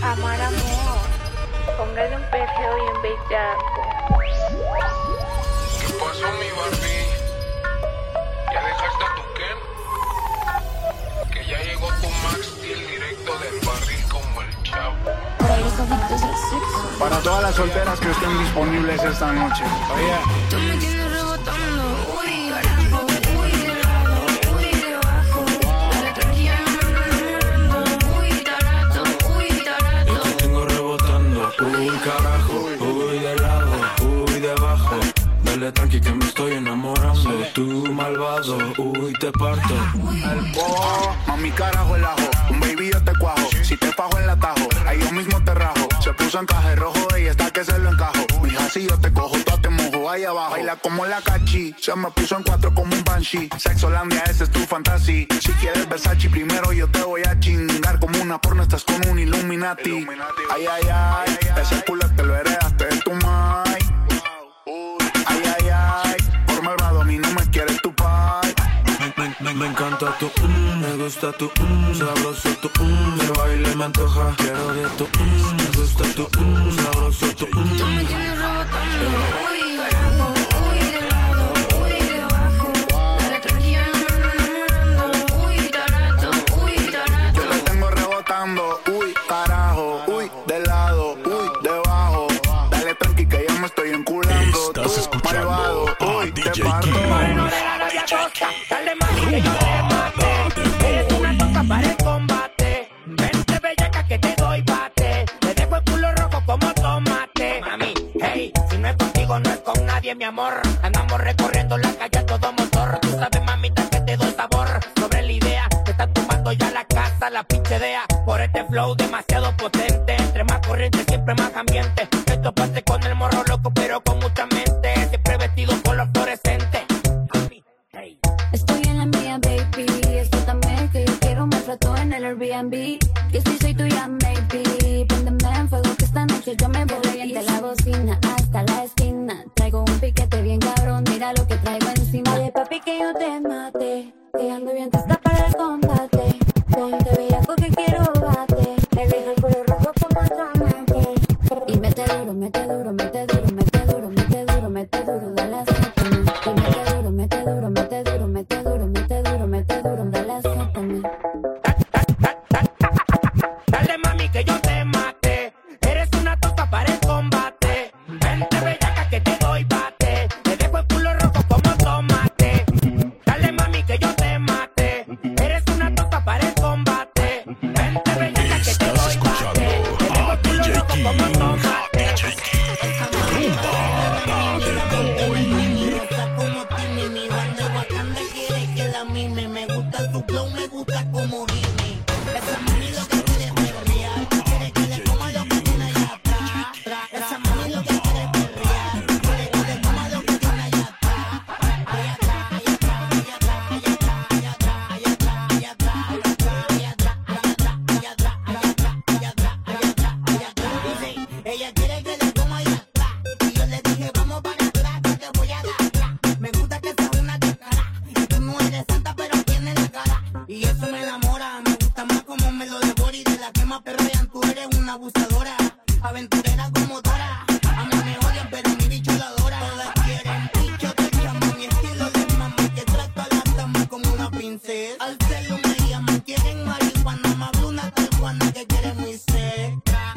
Amar amor. Póngale un perreo bien bellaco. ¿Qué pasó, mi Barbie? ¿Ya dejaste a tu Ken? Que ya llegó tu Max Steel directo del barril como el chavo. Para todas las solteras que estén disponibles esta noche. Oye. Tú me tienes rebotando, uy, carajo, uy, de lado, uy, debajo. Dale tranquila, uy, tarato, uy, tarato. Yo te tengo rebotando, uy, carajo, uy, de lado, uy, debajo. Dale tranqui que me estoy enamorando. Tú malvado, uy, te parto. Mami, carajo el ajo. Un baby yo te cuajo. Si te fajo el atajo, ahí yo mismo te rajo. Se puso encaje rojo y está que se lo encajo. Mija, si yo te cojo, tú te mojo ahí abajo. Baila como la cachi, se me puso en cuatro como un banshee. Sexolandia, esa es tu fantasía. Si quieres Versace, primero yo te voy a chingar. Como una porno, estás con un Illuminati. Ay, ay, ay, ese culo te lo heredaste de tu mai. Ay, ay, ay, por malvado a mí no me quieres tu pai. Me encanta tu, me gusta tu, sabroso tu, de baile me antoja, quiero de tu, me gusta tu, sabroso tu. Tú me tienes rebotando, uy, carajo, uy, de lado, uy, debajo. Dale tranquila, uy, tarato, uy, tarato. Yo le tengo rebotando, uy, carajo, uy, de lado, uy, debajo. Dale tranqui que ya me estoy enculando. Estás tú, escuchando malvado, a uy, DJ te parto. King. Dale mami que yo te mate. Eres una toca para el combate. Vente bellaca que te doy bate. Te dejo el culo rojo como tomate. Mami, hey, si no es contigo no es con nadie, mi amor. Andamos recorriendo la calle a todo motor. Tú sabes, mamita, que te doy sabor. Sobre la idea, te estás tumbando ya la casa, la pinche idea. Por este flow demasiado potente. Entre más corriente, siempre más ambiente. Esto pase con el morro loco, pero con mucha mente. Siempre vestido con los fluorescentes. Estoy en la mía, baby. Escúchame que yo quiero más rato en el Airbnb. Que si soy tuya, maybe. Préndeme en fuego que esta noche yo me voy de la bocina hasta la esquina. Traigo un piquete bien cabrón, mira lo que traigo encima. Dale, papi, que yo te mate. Que ando bien, te está para el combate. Ponte bellaco que quiero bate. Me deja el culo rojo como tomate. Y mete duro, mete duro, mete duro, mete duro, mete duro, mete duro, dale azúcar. Y mete duro, mete duro, mete duro, mete duro, mete duro, mete duro, dale azúcar. Dale mami que yo te mate. Eres una toca para el combate. Vente bellaca que te doy bate. Te dejo el culo rojo como tomate. Dale mami que yo te mate. Eres una toca para el combate. Vente bellaca que te doy bate. Te dejo el culo rojo como tomate. Como Timmy, mi banda de Wakanda quiere que la mime. Me gusta su flow, me gusta como rime. Esa mami lo que quiere es perrear. Quiere que le coma lo que tiene allá atrás. Esa mami lo que quiere es perrear. Quiere que le coma lo que tiene allá atrás. Allá atrás, allá atrás, allá atrás, allá atrás, allá atrás, allá atrás, allá atrás, allá atrás, allá atrás, allá atrás, allá atrás, allá atrás. Dice, ella quiere que le coma allá atrás. Y yo le dije, vamos para atrás, que te voy a dar. Me gusta que seas una descarada. Y tú no eres santa, pero tienes la cara. Y eso me enamora. Me gusta más como me lo devora. Y de la que más perrean, tú eres una abusadora. Aventurera como Dora. A mí me odian, pero mi bicho la adora. Todas quieren bicho de chamo. Mi estilo de mami que trata a las damas como una princesa. Al celo me llaman, quieren marihuana. Me habla una talguana que quiere mi seca.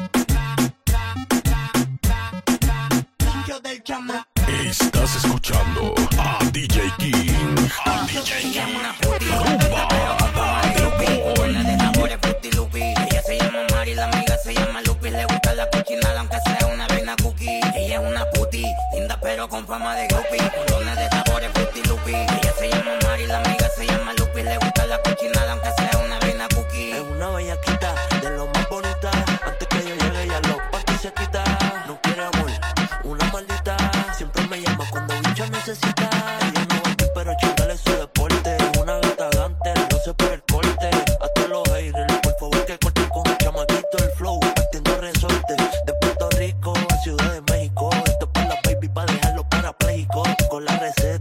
Bicho del chamo. Estás escuchando a DJ King. A DJ King. Buena de sabores fruity lupi. Ella se llama Mari, la amiga se llama Lupi. Le gusta la cochinada aunque sea una avena cookie. Ella es una puti, linda pero con fama de groupie. Condones de sabores fruity lupi. Ella se llama Mari, la amiga se llama Lupi. Le gusta la cochinada aunque sea una avena cookie. Es una bellaquita, de lo más bonita. Antes que yo llegue ya los panties se quita. No quiere amor, una maldita. Siempre me llama cuando bicho necesita. Ella no va a ti, pero chingale su deporte. Una gata gante, no se por el corte. Hasta los haters, por favor que corten con el chamaquito el flow. Partiendo resorte, de Puerto Rico a Ciudad de México. Esto es para la baby, para dejarlo parapléjico. Con la receta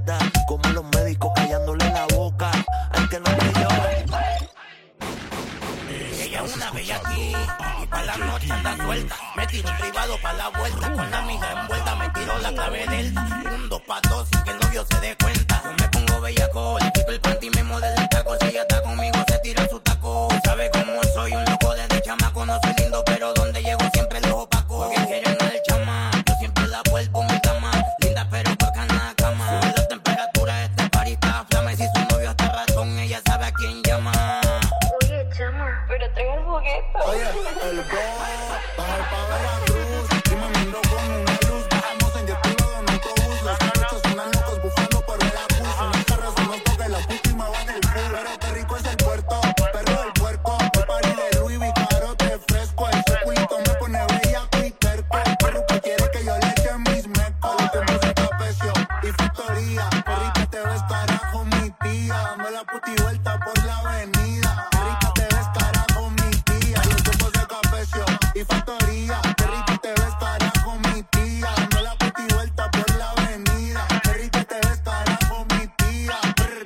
noche anda suelta. Me tiro privado pa' la vuelta, con la amiga envuelta, me tiro la clave delta. 1, 2 pa' 2 sin que el novio se dé cuenta. Yo me pongo bellaco, le quito el panty y me modelo el taco. Si ella está conmigo se tira su taco. Sabe cómo soy, un loco desde chamaco. No soy lindo, pero donde llego siempre los opaco. Porque quieren al chama, yo siempre la vuelvo mi cama. Linda pero bacana en la cama. Sube la temperatura, este party está flama. Y si su novio está ratón, ella sabe a quién llama. Oye, chama, pero traigo el juguete. Oye, el baja paga la cruz. Y me miro con una luz. Bajamos en jet privado en autobús. Las noches suenan locos buscando por ver a pus. Unas carras son los toques, la puta y me van el culo. Pero qué rico es el puerto, perro del puerco. El party de Louis V, carote fresco. Ese culito me pone bellaco y terco. El perro que quiere que yo le eche mis mecos. Los tiempos de trapecio y factoría. Qué rica te ves, carajo, mi tía. Dame la puta y vuelta por la avenida. Qué rica te ves, carajo, mi tía. Los tiempos de trapecio y factoría. Qué rica te ves, carajo, mi tía. Dame la puta y vuelta por la avenida. Qué rica te ves, carajo, mi tía.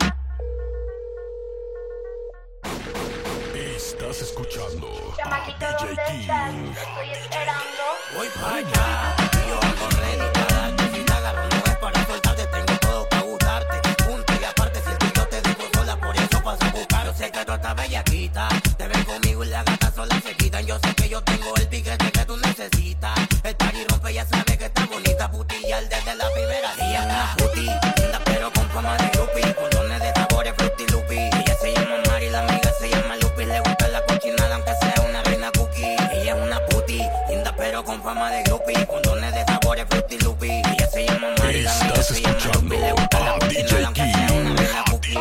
Estás escuchando a Chamaquito, DJ ¿dónde estás? King. Te estoy esperando. Voy para allá, y yo ando ready para darte. Si te agarro no es para soltarte, tengo todo para gustarte. Punto y aparte, si el tuyo te dejo sola, por eso paso a buscar. Yo sé que tú estás bellaquita, te ven conmigo y la gata sola se quitan. Yo sé que yo tengo el piquete que tú necesitas. El party rompe, ya sabe que está bonita. Putillar desde la primera día. Una puti, linda pero con fama de groupie. Cordones de sabores fruity lupi. Ella se llama Mari, la amiga se llama Lupi. Le gusta la cochinada aunque sea una reina cookie. Ella es una puti, linda pero con fama de groupie. Cordones de sabores fruity lupi. Ella se llama Mari, la amiga Estás se llama escuchando Lupi. Le gusta la a cochinada DJ aunque sea una reina King. cookie.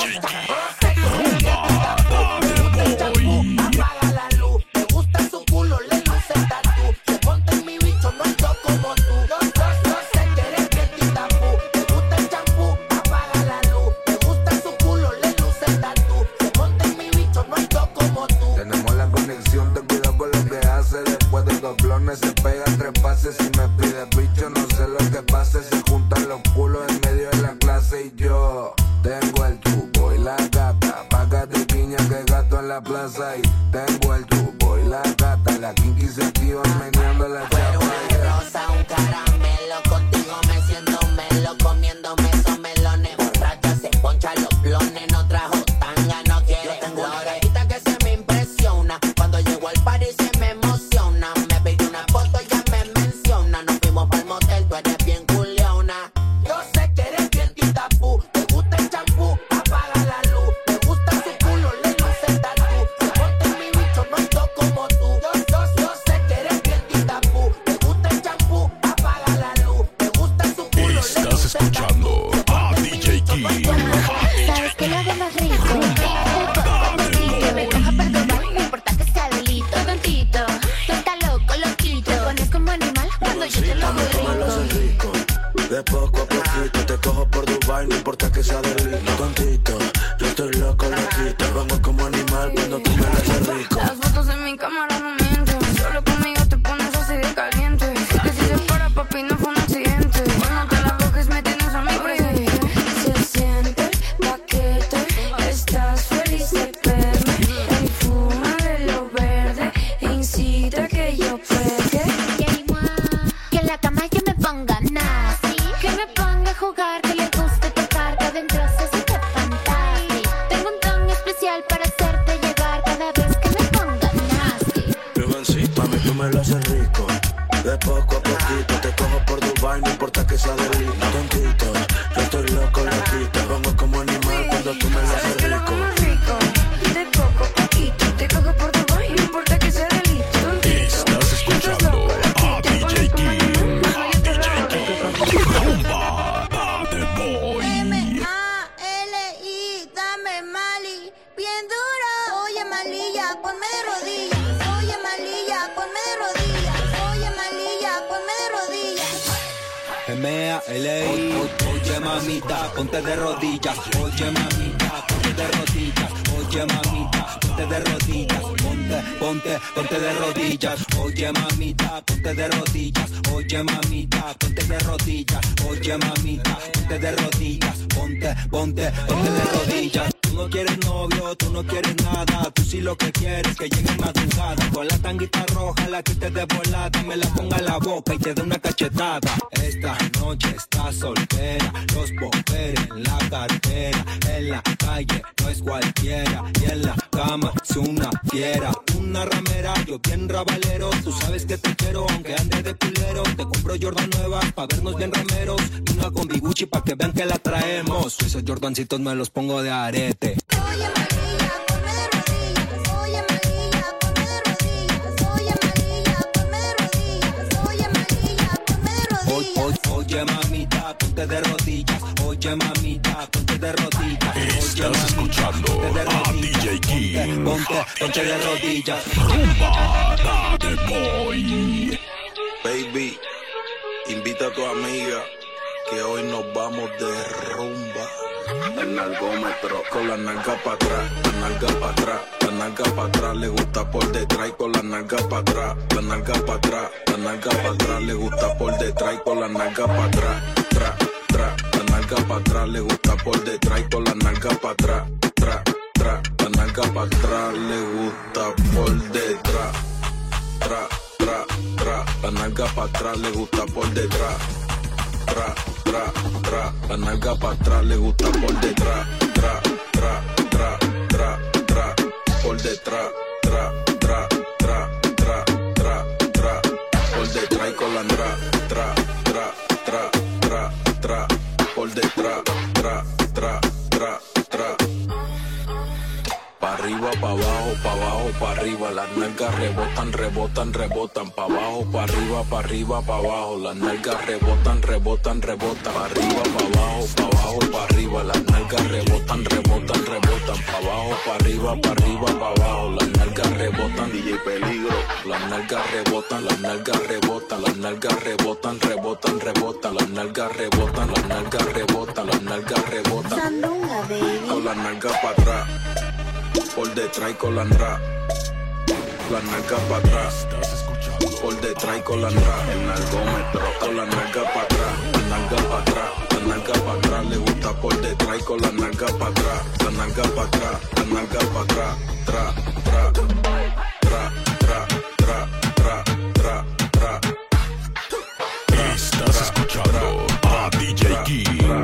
Apaga la luz, te gusta su culo, le luce el tatú. Se monta en mi bicho, no ando como tú. Yo sé que eres quietita, fu. Te gusta el champú, apaga la luz. Te gusta su culo, le luce el tatú. Se monta en mi bicho, no ando como tú. Tenemos la conexión, ten cuidado con lo que hace. Después de dos blones se pegan 3 pases. Si me pide bicho, no sé lo que pase. Se juntan los culos en medio de la clase y yo tengo el tubo y la gata. Págate piña que gato en la plaza y tengo el tubo y la gata. La kinky se activa meneando la Pero chapa. una rosa, un caramelo. Contigo me siento melo, comiéndome esos melones. Borracha se poncha los clones, no trajo tanga, no quiere. Yo tengo una gatita que se me impresiona. Cuando llego al party se me emociona. Me pide una foto, ya me menciona. Nos fuimos pa'l motel, tú eres bien culiona. Yo sé que eres bien titapú. Te gusta el champú, apaga la luz. Te gusta su culo, le luce el tatú. Se monta en mi bicho, no ando como tú. Yo sé que eres bien titapú. Te gusta el champú, apaga la luz. Te gusta su culo, le Estás luce el escuchando tatú. a DJ King. ¿Sabes qué lo hago más rico? Que me coja perdonar, no importa que sea delito. Tontito, tú estás loco, loquito. Te pones como animal cuando yo te lo hago rico. De poco a poquito te cojo por Dubai, no importa que sea delito. Tontito, yo estoy loco, loquito. Vamos como animal cuando tú me la haces rico. Las fotos en mi cámara no mienten. Solo conmigo te pones así de caliente. Que si se para, papi, no fue un accidente. No te la boques, me tienes a mi presente. Se siente el paquete. Estás feliz de verme. El fuma de lo verde incita que yo pegue. Que en la cama yo me ponga nazi. Que me ponga a jugar, que le guste tocar. Que adentro se siente fantástico. Tengo un don especial para hacerte llegar cada vez que me ponga nasty. Mami, tú me lo haces rico. De poco a poquito te cojo por Dubai, no importa que sea delito. Tontito, yo estoy loco, loquito. Vamos como animal cuando tú me lo ¿Sabes haces que lo hago rico. más rico? De poco a poquito te cojo por Dubai, no importa que sea delito. Estás escuchando a DJ King. Rumba, Bad Boy. M-A-L-I, dame Mali, bien duro. Oye, Malilla, ponme de rodillas. Oye, Malilla, ponme de rodillas. Oye, Malilla, ponme de rodillas. M-A-L-I, oye mamita, ponte de rodillas. Oye mamita, ponte de rodillas. Oye mamita, ponte de rodillas. Ponte de rodillas. Oye mamita, ponte de rodillas. Oye mamita, ponte de rodillas. Oye mamita, ponte de rodillas. Ponte de rodillas. Tú no quieres novio, tú no quieres nada. Tú sí lo que quieres, que llegue madrugada. Con la tanguita roja, la que te dé volada. Me la ponga en la boca y te dé una cachetada. Esta noche estás soltera. Los poderes en la cartera. En la calle no es cualquiera. Y en la cama es una fiera. Una ramera, yo bien rabalero. Tú sabes que te quiero, aunque ande de culero. Te compro Jordan nuevas pa' vernos bien rameros. Una con Gucci pa' que vean que la traemos. Esos Jordancitos me los pongo de arete. Oye María, ponme de rodillas. Oye María, ponme de rodillas. Oye María, ponme de rodillas. Oye María, ponme de rodillas. Oye mamita, ponte de rodillas. Oye mamita, ponte de rodillas. Estás escuchando a DJ King. Ponte de rodillas. Rumba Bad Boy. Baby, invita a tu amiga que hoy nos vamos de rumba. El nalgómetro con la nalga para atrás, la nalga para atrás, la nalga para atrás, le gusta por detrás y con la nalga para atrás, la nalga para atrás, la nalga para atrás, le gusta por detrás y con la nalga para atrás, la nalga para atrás, le gusta por detrás y con la nalga para atrás, la nalga para atrás, le gusta por detrás, la nalga para atrás, le gusta por detrás. La nalga para atrás le gusta por detrás, por detrás, por detrás y con la nalga, por detrás, pa' arriba, pa' abajo, pa' arriba, las nalgas rebotan, pa' abajo, pa' arriba, pa' abajo, las nalgas rebotan, pa' arriba, pa' arriba, las nalgas rebotan, pa' abajo, pa' arriba, pa' abajo, las nalgas rebotan, DJ Peligro, las nalgas rebotan, las nalgas rebotan, las nalgas rebotan, las nalgas rebotan, las nalgas rebotan, las nalgas rebotan, Sandunga, baby. con las nalgas para atrás. Por detrás y con la nalga para atrás, por detrás y con la nalga, el nalgómetro, con la nalga para atrás, la nalga para atrás, la nalga para atrás, le gusta por detrás y con la nalga para atrás, la nalga para atrás, la nalga para atrás, Estás escuchando a DJ King.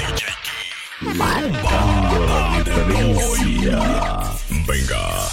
Marcando la diferencia. Venga.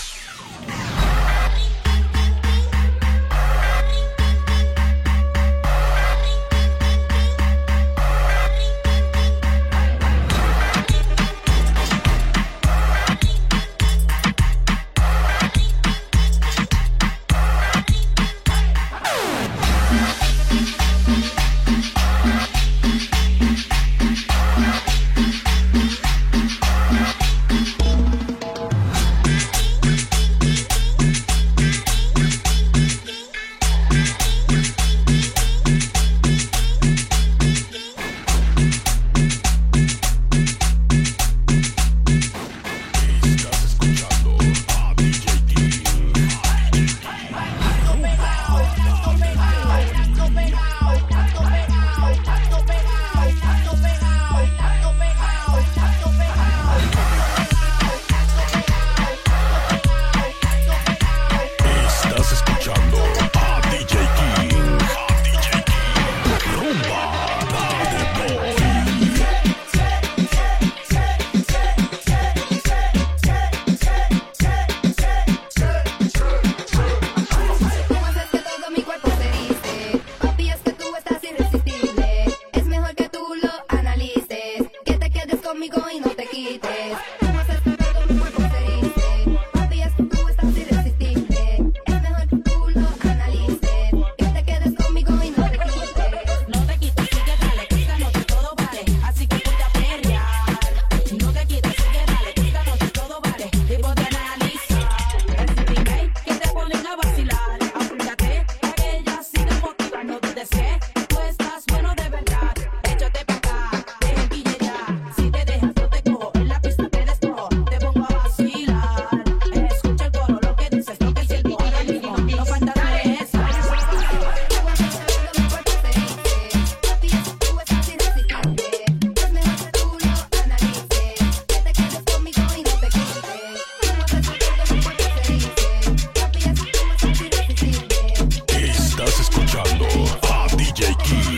Estás escuchando a DJ King.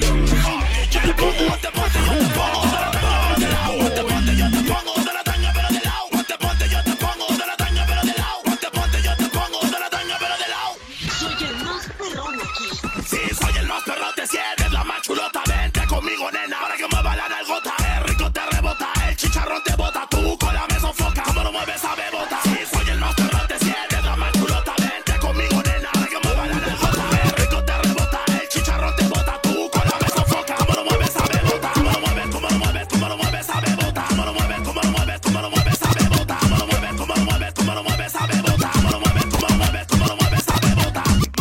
Conmigo, nena, para que mueva la nalgota. El rico te rebota, el chicharrón te bota. Tú con la me sofoca, como lo mueves a bebota. Si soy el más perro, te sientes la más chulota. Vente conmigo, nena, para que mueva la nalgota. El rico te rebota, el chicharrón te bota. Tú con la me sofoca, como lo mueves a bebota. Como lo mueves, como lo mueves, como lo mueves a bebota. Como lo mueves, como lo mueves, como lo mueves a bebota. Como lo mueves, como lo mueves, como lo mueves a bebota. Como lo mueves, como lo mueves, como lo mueves a bebota.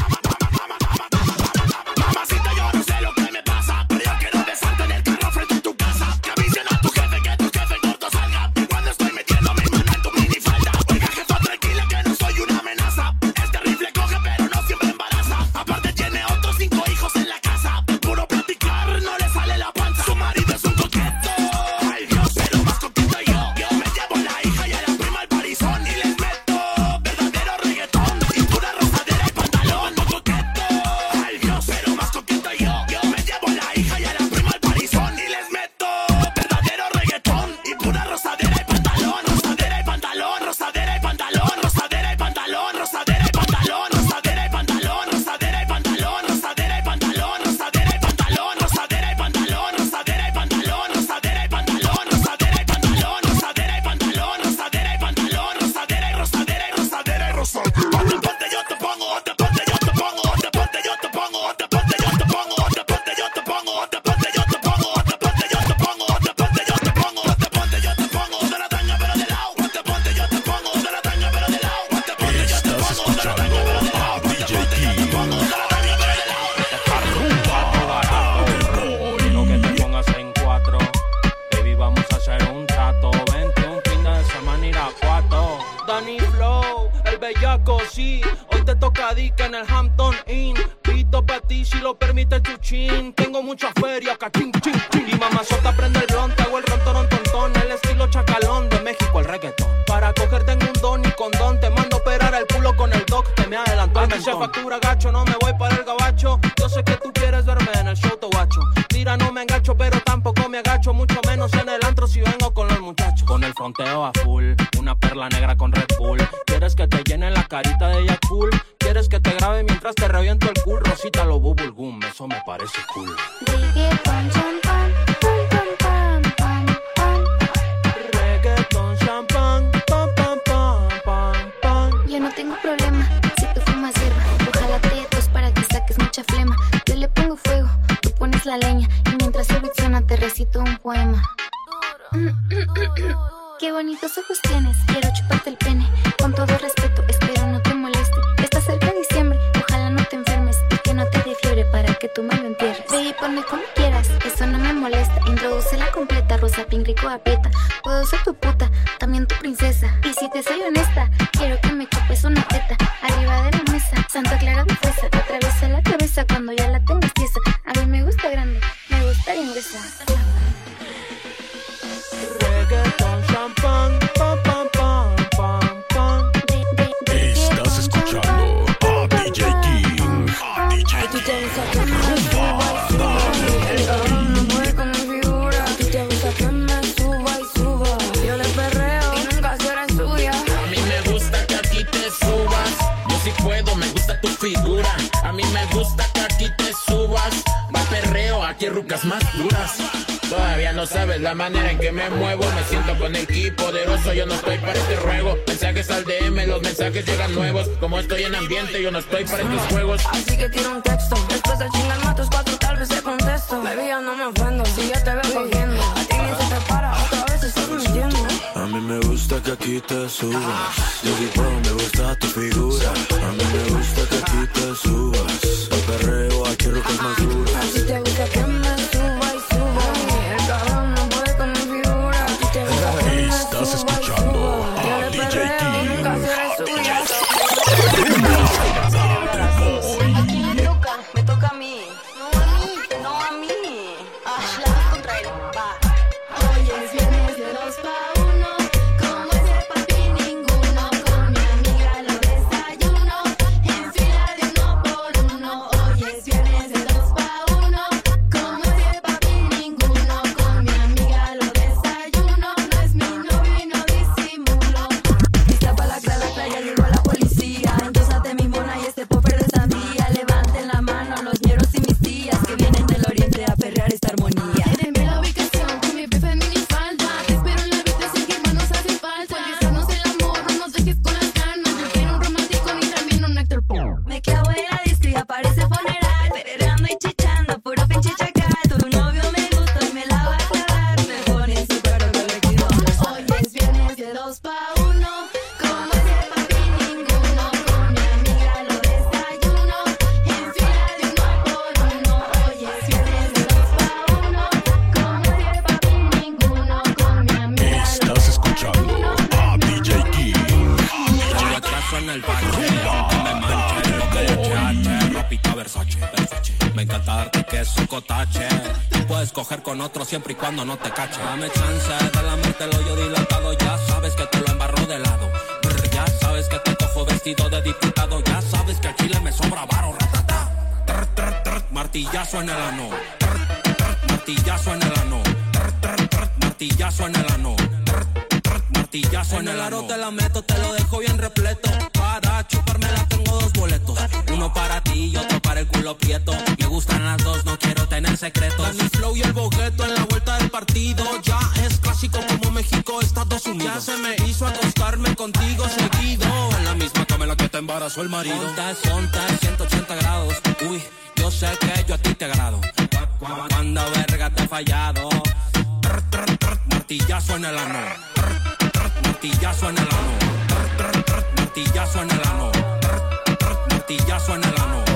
Mamacita, yo no sé lo que me pasa, pero yo quiero besarte en el carro frente a tu casa. Que avisen a tu jefe que tu jefe corto salga cuando estoy metiendo mi mano en tu minifalda. Oiga, jefa, tranquila que no soy una amenaza. Este rifle coge pero no siempre embaraza. Aparte tiene otros 5 hijos en la casa. De puro platicar no le sale la panza. Su marido es un coqueto, ay Dios, pero más coqueto yo. Yo me llevo la hija y a la prima al parizón y les meto verdadero reggaetón y pura rosadera y pantalón. No coqueto, ay Dios, pero más coqueto yo. Yo me llevo la hija y a la prima al parizón y les meto verdadero reggaetón y pura rosadera y pantalón. Rosadera y pantalón, rosadera y pantalón, rosadera y pantalón, rosadera y pantalón, rosadera y pantalón, rosadera y pantalón, rosadera y pantalón, rosadera y pantalón, rosadera y pantalón, rosadera y pantalón, rosadera y pantalón, rosadera y pantalón, rosadera y pantalón, rosadera y pantalón, rosadera y rosadera y rosadera y rosadera. Ponte, ponte, yo te pongo, ponte, ponte, yo te pongo, ponte, ponte, yo te pongo, ponte, ponte, yo te pongo, ponte, ponte, yo te pongo, ponte, ponte, yo te pongo, ponte, ponte, yo te pongo, ponte, ponte, yo te pongo, ponte, ponte, yo te pongo, de la taña pero de lado, ponte, ponte, yo te pongo, de la taña pero de lado, ponte, ponte, yo te Estás pongo, de la taña pero de lado, ponte, DJ ponte, yo te King. pongo, de la taña pero de lado. Lo que te pongas en 4, baby, vamos a hacer un trato. Vente un fin de semana ir a 4. Danny Flow, el bellaco, sí. Hoy te toca dica en el Hampton Inn. Pito pa' ti si lo permite chuchín. Tengo mucha feria, cachín, chin, chin. Y mamazota prende el blon, te hago el rontorón tontón. El estilo chacalón de México, el reggaetón. Para coger tengo un don y condón. Te mando a operar el culo con el doc, te me adelantó el mentón. Se factura gacho, no me voy para el gabacho. Yo sé que tú quieres verme en el show, te guacho. Tira, no me engancho, pero tampoco me agacho. Mucho menos en el antro si vengo con los muchachos. Con el fronteo a full, una perla negra con Red Bull. ¿Quieres que te llene la carita de ella cool? ¿Quieres que te grabe mientras te reviento el cool? Rosita lo bubble gum, eso me parece cool. Reggaeton, champán, pam, pam, pam, pam, pam. Reggaeton, champán, pam, pam, pam, pam, pam. Yo no tengo problema si tú fumas hierba. Ojalá te tos para que saques mucha flema. Yo le pongo fuego, tú pones la leña. Y mientras el beat suena te recito un poema. Qué bonitos ojos tienes, quiero chuparte el pene. Con todo respeto, espero no te moleste. Está cerca diciembre, ojalá no te enfermes. Y que no te dé fiebre para que tú me lo entierres. Ve y ponme como quieras, eso no me molesta. Introduce completa, rosa, pink, rico, aprieta. Puedo ser tu puta, también tu princesa. Y si te soy honesta, quiero que me chupes una teta. Arriba de la mesa, Santa Clara de fresa. Atraviesa la cabeza cuando ya la tengas tiesa. A mí me gusta grande, me gusta bien gruesa. Reggaeton, champán, pam, pam, pam, pam, pam. Estás escuchando a DJ King. A DJ Tú te gusta que me suba y suba. El cabrón no puede con mi figura. Tú te gusta que me suba y suba. Yo le perreo y nunca será suya. A mí me gusta que aquí te subas. Yo sí puedo, me gusta tu figura. A mí me gusta que aquí te subas. Va perreo, aquí rucas más duras. Todavía no sabes la manera en que me muevo. Me siento con el ki poderoso, yo no estoy para este ruego. Mensajes al DM, los mensajes llegan nuevos. Como estoy en ambiente, yo no estoy para estos juegos. Así que tiro un texto. Después de chingar matos 4, tal vez te contesto. Baby, yo no me ofendo si yo te veo cogiendo. A ti ni se te para, otra vez estás mintiendo. A mí me gusta que aquí te subas. Yo sí puedo, me gusta tu figura. A mí me gusta que aquí te subas. El perreo, aquí rocas más duras. Así te gusta que me suba y suba. El cabrón no puede con mi figura. A ti te gusta que me Estás suba y escuchando suba. Yo a le DJ perreo, King. nunca seré suya. ¿A quién le toca? Me toca a mí. No a mí, no a mí. La vas contra él, va. Hoy es viernes de 2 pa' 1. Como ese papi ninguno. Con mi amiga lo desayuno. En fila de 1 por 1. Me encanta darte queso cotache. Puedes coger con otro siempre y cuando no te cache. Dame chance de lamerte el hoyo dilatado. Ya sabes que te lo embarro de lado. Ya sabes que te cojo vestido de diputado. Ya sabes que a Chile me sobra varo. Ratata. Martillazo en el ano. Martillazo en el ano. Martillazo en el ano. Martillazo en el aro te la meto, te lo dejo bien repleto. Para chupármela tengo 2 boletos. Uno para ti y otro para el culo prieto. Me gustan las dos, no quiero tener secretos. Dani Flow y el bogueto en la vuelta del partido. Ya es clásico como México, Estados Unidos. Ya se me hizo acostarme contigo seguido. En la misma cama en la que te embarazó el marido. Ponte 180 grados. Uy, yo sé que yo a ti te agrado. Cuando verga te he fallado. Martillazo en el ano. Martillazo en el ano. Martillazo en el ano. Martillazo en el ano.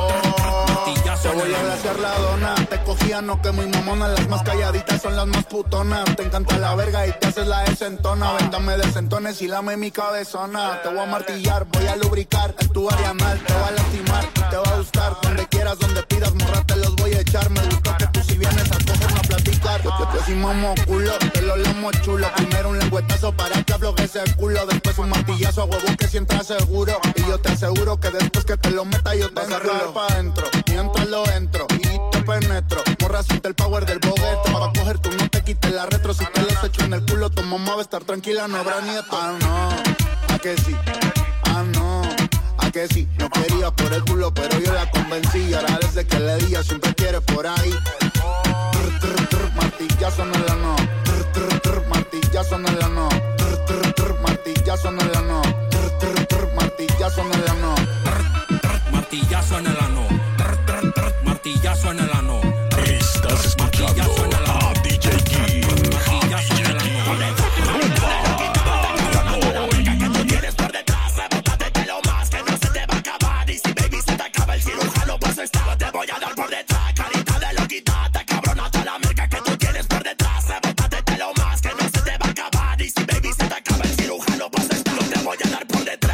Te voy a glaciar la dona. Te cogía, no que muy mamona. Las más calladitas son las más putonas. Te encanta la verga y te haces la desentona. Véndame desentones y lame mi cabezona. Te voy a martillar, voy a lubricar. En tu área anal te va a lastimar. Te va a gustar, donde quieras, donde pidas. Morra, te los voy a echar. Me gusta que tú si vienes a cogerme a platicar. Yo sí mamo culo, te lo lamo chulo. Primero un lengüetazo para que aflojes el culo. Después un martillazo a huevo que si entras seguro. Y yo te aseguro que después que te lo meta yo te enrolo pa' adentro. Mientras lo entro y te penetro. Morra, siente el power del boguete. Va a coger tú, no te quites la retro. Si te los echo en el culo, tu mamá va a estar tranquila, no habrá nieto. Ah, no, a que sí. Ah, no, a que sí. No quería por el culo, pero yo la convencí. Y ahora desde que le di, siempre quiere por ahí. Martillazo en el ano. Martillazo en el ano. Martillazo en el ano. Martillazo en el ano. Martillazo en el ano. Martillazo en el ano. Estás escuchando a DJ King. Martillazo en el ano. Que tú tienes por detrás, rebótate lo más que no se te va a acabar. Y si baby se te acaba el cirujano, pues esta te voy a dar por detrás. Carita de loquita, te cabronata la merca que tú tienes por detrás. Rebótate lo más que no se te va a acabar. Y si baby se te acaba el cirujano, pues esta te voy a dar por detrás.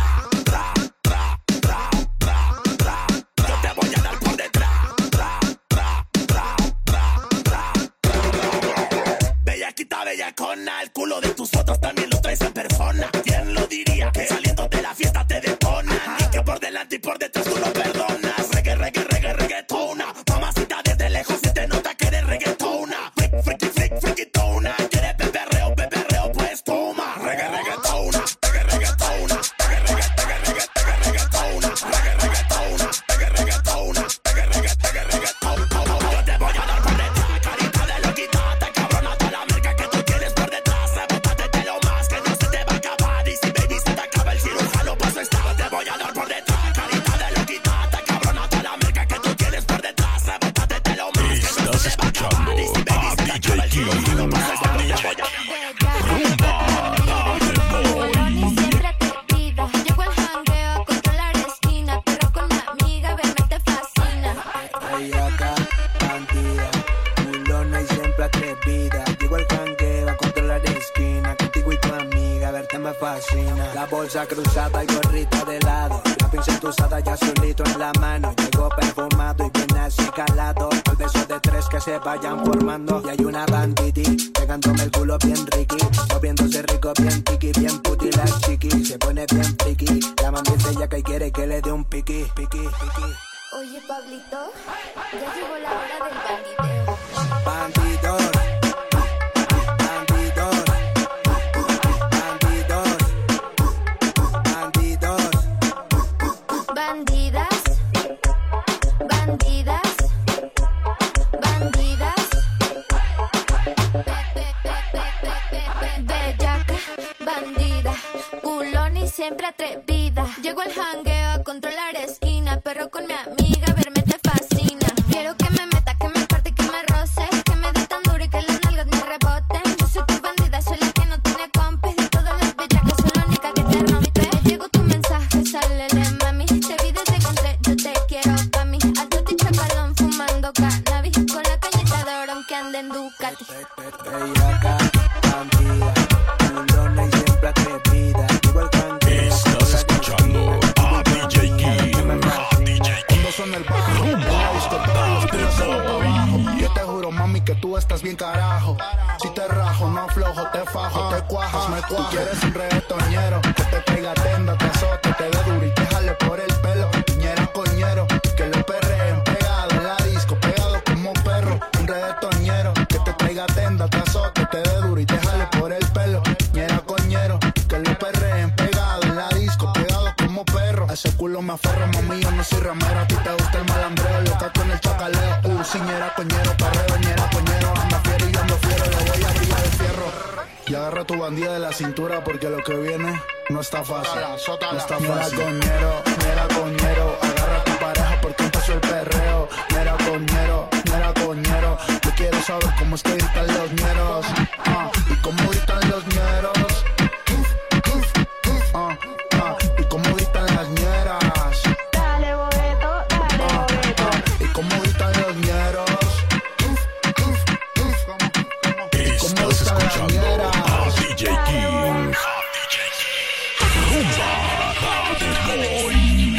Bellacona, el culo de tus otros también lo traes en persona. ¿Quién lo diría? Que saliendo de la fiesta te detonan. Y que por delante y por detrás tú no perdonas. Reggaetona. Mamacita desde lejos se te nota que eres reggaetona. Freaky-tona. ¿Quieres beberreo? Pues toma. Reggaetona. Yo te voy a dar por detrás, carita de loquita, te cabronata la merca que tú tienes por detrás. Rebótate lo más que no se te va a acabar. Y si baby se te acaba el cirujano, pues está. Te voy a dar por detrás, carita de loquita, te cabronata la merca que tú tienes por detrás. Rebótate lo más que no se te va a acabar. Y si baby se te acaba el cirujano, pues está. Te voy a dar. La bolsa cruzada y gorrito de lado. La pincel usada ya solito en la mano. Llego perfumado y bien así calado. Al beso de 3 que se vayan formando. Y hay una bandidi pegándome el culo bien ricky. Moviéndose rico, bien tiki, bien puti la chiqui. Se pone bien friki. La mami es bellaca y quiere que le dé un piqui. Oye, Pablito, ya llegó la hora del bandideo. Bandidor. Siempre atrevida. Llego al jangueo a controlar esquina. Perro con mi amiga, verme te fascina. Quiero que me meta, que me parte, que me roce. Que me dé tan duro y que las nalgas me reboten. Yo soy tu bandida, soy la que no tiene compis. De todas las bellacas, soy la única que te rompe. Llegó tu mensaje, sálele mami. Te vi desde que entré, yo te quiero pa' mí. Alto y chacalón, fumando cannabis. Con la cañita de oro que anda en Ducati. Bellaca, bandida, culona y siempre atrevida. Estás escuchando a DJ King. Cuando son el bajo. la disco, todos los pies se van para abajo. Yo te juro, mami, que tú estás bien carajo. Si te rajo, no aflojo, te fajo, te cuajas, me cuajo. Tú quieres un reggaetonero que te traiga tenda, te azote, te dé duro y te jale por el pelo. Piñera coñero, que lo perreen pegado en la disco, pegado como perro. Un reggaetonero que te traiga tenda, te azote, te dé duro y te jale por el pelo. Piñera coñero, que lo perreen pegado en la disco, pegado como perro. A ese culo me aferro, mami, yo no soy ramero. A ti te gusta el malandreo, loca con el chacaleo. Ciñera coñero, perreo, ñera coñero. Anda fiero y yo ando fiero, le voy a brillar de fierro. Y agarra tu bandida de la cintura porque lo que viene no está fácil. No está fácil. Mira coñero, agarra a tu pareja porque empezó el perreo. Mira coñero, yo quiero saber cómo es que gritan los ñeros. Y cómo gritan los ñeros. Y cómo gritan las ñeras. Dale, bobeto, dale, bobeto. Y cómo gritan los ñeros. Estás escuchando a DJ King. Rumba Bad Boy.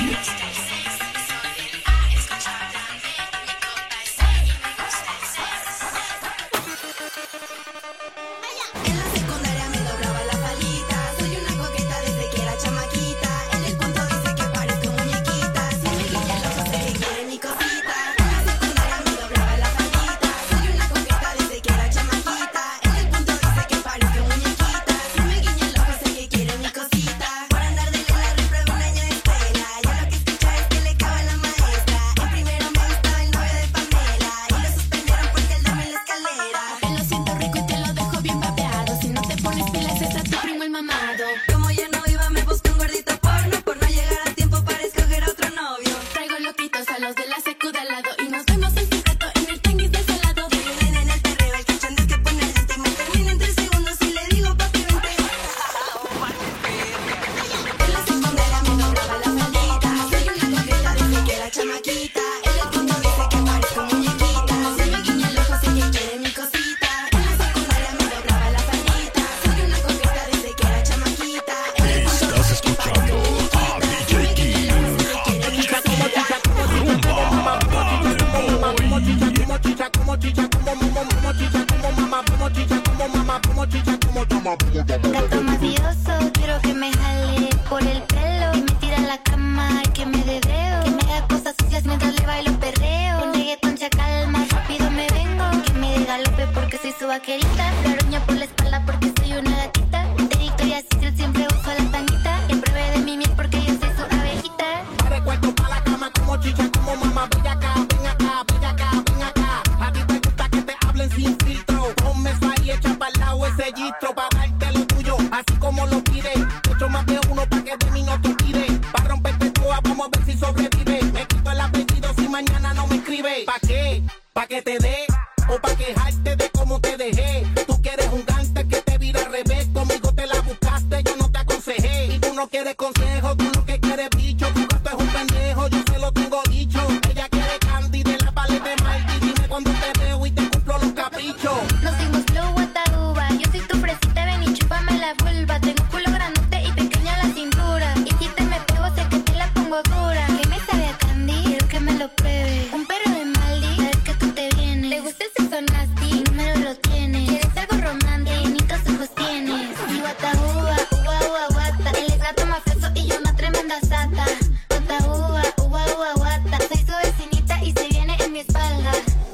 En la secundaria me doblaba la falita. Soy una coqueta desde que era chamaquita. En el punto dice que parezco muñequita. Si me guiña el ojo sé que quiere mi cosita. En la secundaria me doblaba la falita. Soy una coqueta desde que era chamaquita. En el punto dice que parezco muñequita. Si me guiña el ojo sé que quiere mi cosita. Por andar de la reprueba un año de escuela. Ya lo que escucha es que le cago a la maestra. En primero me gustaba el novio de Pamela. Y lo suspendieron porque él dame en la escalera. Te lo siento rico y te lo dejo bien papeado. Si no te pones pilas es a tu primo el mamado. Como ya no iba me busco un gordito porno. Por no llegar a tiempo para escoger a otro novio. Traigo loquitos a los de la secu de al lado. Y nos vemos en secreto en el tenguis de ese lado. Vienen en el perreo, el cachondeo que pone el gente. Y me termina en 3 segundos y le digo papi vente. En la secundaria me doblaba la faldita. Soy una coqueta desde que era chamaquita. En el punto dice que parezco muñequita. Si me guiña el ojo sé que quiere mi cosita. En la secundaria me doblaba la faldita. Soy una coqueta desde que era chamaquita. Estás escuchando a DJ King. Rumba Gato mafioso, quiero que me jale por el pelo, que me tire a la cama y que me dé dedo, que me haga cosas sucias mientras le bailo perreo. Con reggaetón chacal, más rápido me vengo, que me dé galope porque soy su vaquerita, le araño por la espalda porque soy una gatita. De Victoria's Secret siempre uso la tanguita, y pruebe de mi miel porque yo soy su abejita. Para el cuarto, para la cama, como chicha, como mamá, ven acá, ven acá, ven acá, ven acá. A ti te gusta que te hablen sin filtro. Ponme esa y echa para el lado ese gistro, para darte lo tuyo, así como lo pide. Hecho más de uno para que de mí no te olvide. Para romperte toda, vamos a ver si sobrevive. Me quito el apellido si mañana no me escribe. ¿Pa' qué? ¿Pa' que te dé? ¿O pa' quejarte de cómo te dejé? Tú quieres un gánster que te vira al revés. Conmigo te la buscaste, yo no te aconsejé. Y tú no quieres consejo, tú lo que quieres bicho. Tu gato es un pendejo, yo se lo tengo dicho. Ella quiere candy de la paleta de Maldi. Dime cuando te veo y te cumplo los caprichos. Nos dimos flow hasta uva, yo soy tu fresita, ven y chúpame la vulva. Tengo un culo grandote y pequeña la cintura, y si te me pego sé que te la pongo dura. Que me sabe a candy, quiero que me lo pruebe. Un perro de Maldi, sabes que tú te vienes. Te gusta el sexo nasty, mi número lo tienes. Quieres algo romántico, bonitos ojos tienes. Y guata uva, uva, uva, guata. Él es gato mafioso y yo una tremenda sata. Guata uva, uva, uva, guata. Soy su vecinita y se viene en mi espalda.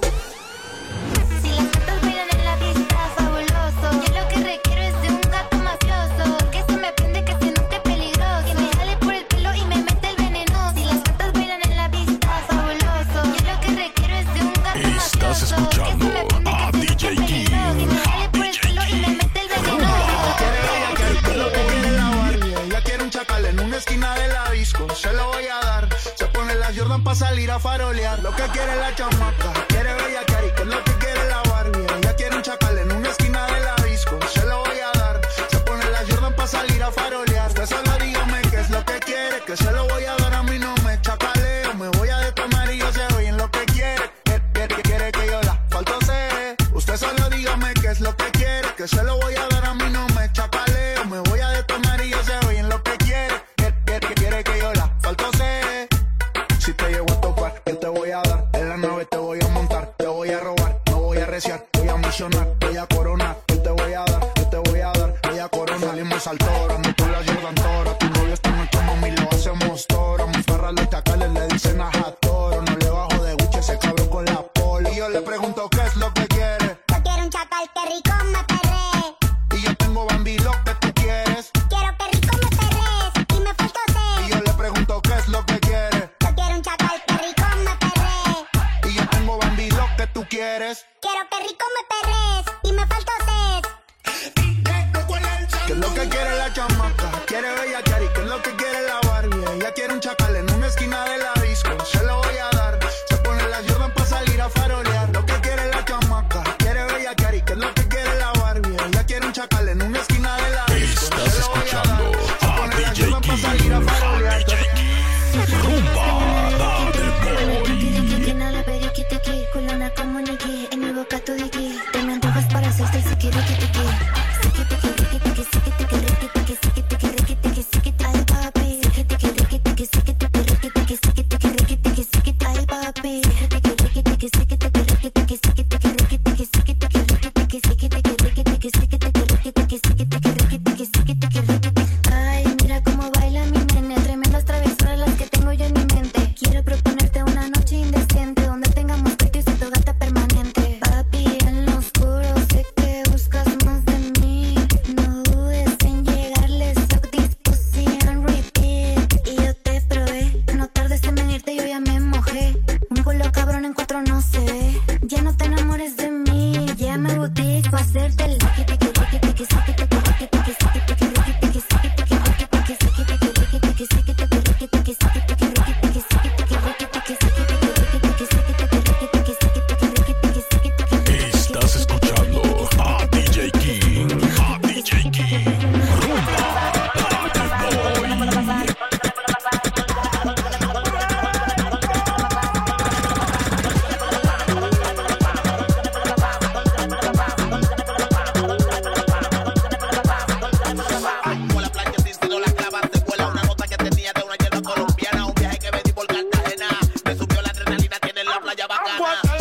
Si las gatas bailan en la pista, fabuloso. Yo lo que requiero es de un gato mafioso, que se me prende, que se note peligroso, que me jale por el pelo y me mete el venenoso. Si las gatas bailan en la pista, fabuloso. Yo lo que requiero es de un gato Estás mafioso, escuchando que se me prende, a que se DJ note King. peligroso, que me jale por el pelo y me mete el venenoso. Quiere ella que lo que quiere la Barbie. Ella quiere un chacal en una esquina de la disco. Se lo voy a dar. Se pone la Jordan para salir a farolear. Lo que quiere la chamaca. Quiere bella cari, que es lo que quiere la Barbie. Ella quiere un chacal en una esquina de la disco. Se lo voy a dar. Se pone la Jordan para salir a farolear. Usted solo dígame qué es lo que quiere, que se lo voy a dar. A mí no me chacaleo. Me voy a detomar y yo sé bien lo que quiere. Quiere que yo la faltose. Usted solo dígame qué es lo que quiere, que se lo voy a dar. A mí no me chacaleo. Me voy a detomar y yo sé bien lo que quiere. Quiere que yo la faltose. Si te llevo a topar, yo te voy a dar. En especial, voy a misionar, voy a coronar. Yo te voy a dar, yo te voy a dar, voy a coronar. Salimos al toro, ando con la Jordan Tora. Tu novio está en nuestra mami, lo hacemos toro. Mi farra los tacales le dicen a Toro. No le bajo de Gucci, ese cabrón con la polo. Y yo le pregunto qué es lo que quiere. Yo quiero un chacal que rico me perree. Y yo tengo Bambi, lo que tú quieres. Quiero que rico me perrees y me falta sed. Y yo le pregunto qué es lo que quiere. Yo quiero un chacal que rico me perree. Y yo tengo Bambi, lo que tú quieres. Quiero que rico me perrees y me falta sed. ¿Qué es lo que quiere la chamaca? Quiere bellaquear y qué es lo que quiere la Barbie. Ella quiere un chacal en una esquina de la disco. Se lo voy a dar. Se pone la Jordan para salir a farolear. Lo que quiere la chamaca. Quiere bellaquear y qué es lo que quiere la Barbie. Ella quiere un chacal en una esquina de la disco. Estás escuchando a DJ King. Rumba, dale boy. la periquita aquí, con la como Niki, en mi boca tu diki. Te me antojas para hacerte siquiriquitiqui. Ay, mira cómo baila mi nene, tremendas travesuras las que tengo yo en mi mente. Quiero proponerte una noche indecente donde tengamos pecho y siento gata permanente. Papi, en lo oscuro sé que buscas más de mí. No dudes en llegarles a disposición repeat. Y yo te probé, no tardes en venirte, yo ya me mojé. Un culo cabrón en 4 no se ve. Ya no te enamores de mí, llama a boutique pa' hacerte el Estás escuchando a DJ King. A DJ King. Rumba, dale boy. Con la plancha dice no la clavas, te vuela una nota que tenía de una hierba colombiana. Un viaje que me di por Cartagena. Me subió la adrenalina, tiene la playa bacana.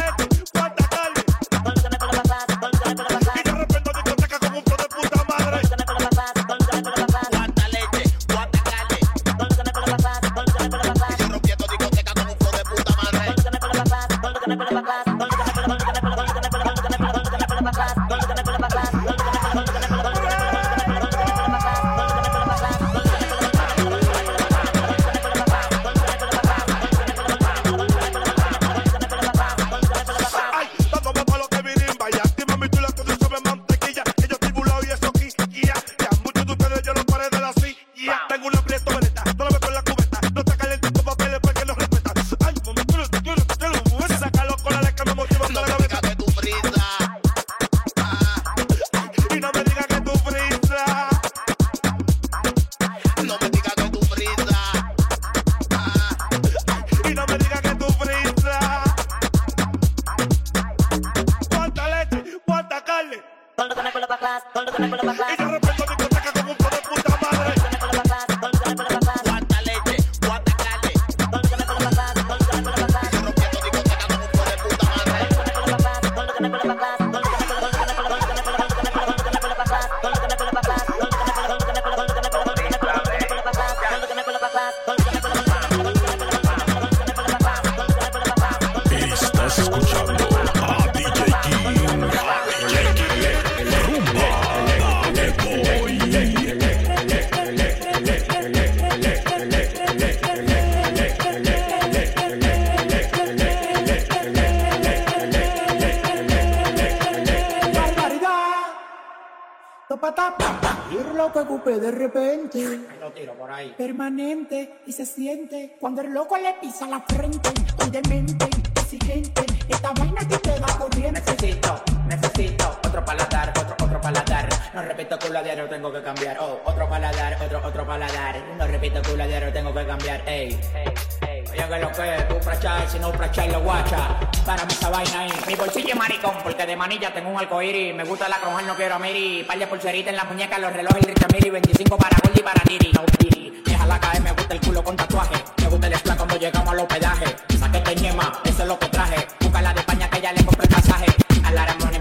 Estás escuchando a DJ King. Rumba, dale boy. Ir loco ocupé de repente. Lo tiro por ahí. Permanente y se siente cuando el loco le pisa la frente. Estoy demente, exigente. Esta vaina que te da corriente. Necesito otro paladar, otro paladar. No repito culo a diario, tengo que cambiar. Oh, otro paladar, otro paladar. No repito culo a diario, tengo que cambiar. Ey. Oye, que lo que tú frachar, si no frachar lo guacha. Párame esa vaina ahí. Mi bolsillo es maricón, porque de manilla tengo un arcoíris. Me gusta la cronjal, no quiero a Miri. Par de pulseritas en la muñeca, los relojes, el Richamiri. 25 para Gold y para Niri. No piri. Déjala caer, me gusta el culo con tatuaje. Me gusta el splash cuando llegamos al hospedaje. Saquete ñema, eso es lo que traje. Busca la de España que ya le compré el pasaje. A la Ramón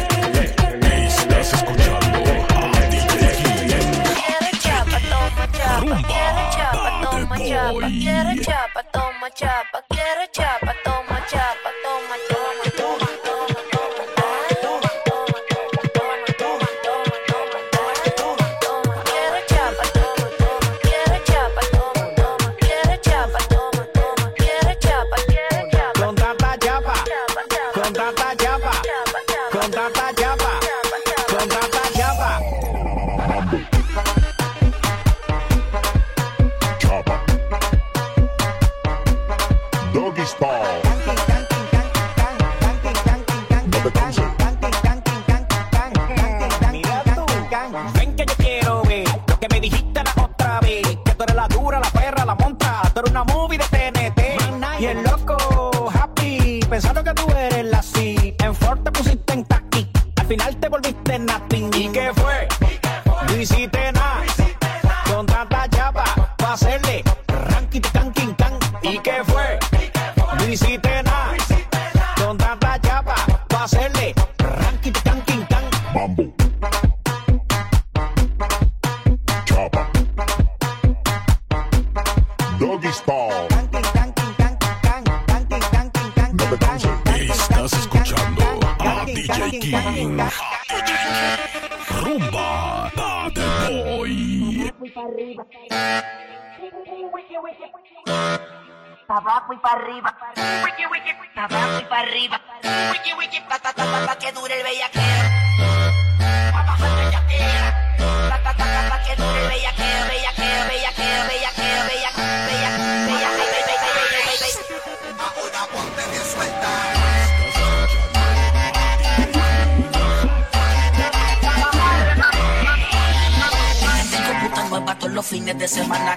Estás escuchando a DJ King. Quiere chapa, toma chapa. Rumba, Quiere chapa, toma Bad chapa. Boy. Quiere chapa, toma chapa. Quiere chapa, toma chapa. Toma, toma, toma, toma, toma. Toma, toma, toma, toma, toma, toma, toma, toma. Quiere chapa, toma, toma. Quiere chapa, toma, toma. Quiere chapa, toma, toma. Quiere chapa, quiere chapa. Con tanta chapa, con tanta chapa, con tanta chapa, con tanta chapa. Chapa. Doggy Style. No te canses. Mira tú, ven que yo quiero ver lo que me dijiste la otra vez. Que tú eres la dura, la perra, la monta. Tú eres una movie de TNT. Y el loco, happy, pensando que tú eres la C. En Ford te pusiste en taqui. Al final te volviste nothing. ¿Y qué fue? No hiciste nada. Con tanta chapa, pa' hacerle ranking, canking, can. ¿Y qué fue? No hiciste nada. Con tanta chapa, pa' hacerle ranking, canking, can. Mambo. Chapa. Doggy Style. No te canses. Estás escuchando a DJ King. Rumba, Bad Boy. Abajo y para arriba, wiki wiki, abajo y para arriba, wiki wiki, pa ta ta ta pa que dure el bellaqueo. Abajo el bellaqueo, pa ta ta ta pa que dure el bellaqueo, bellaqueo, bellaqueo, bellaqueo, bellaqueo, bellaqueo, bellaqueo. Ahora ponte bien suelta. Computa nueva todos los fines de semana.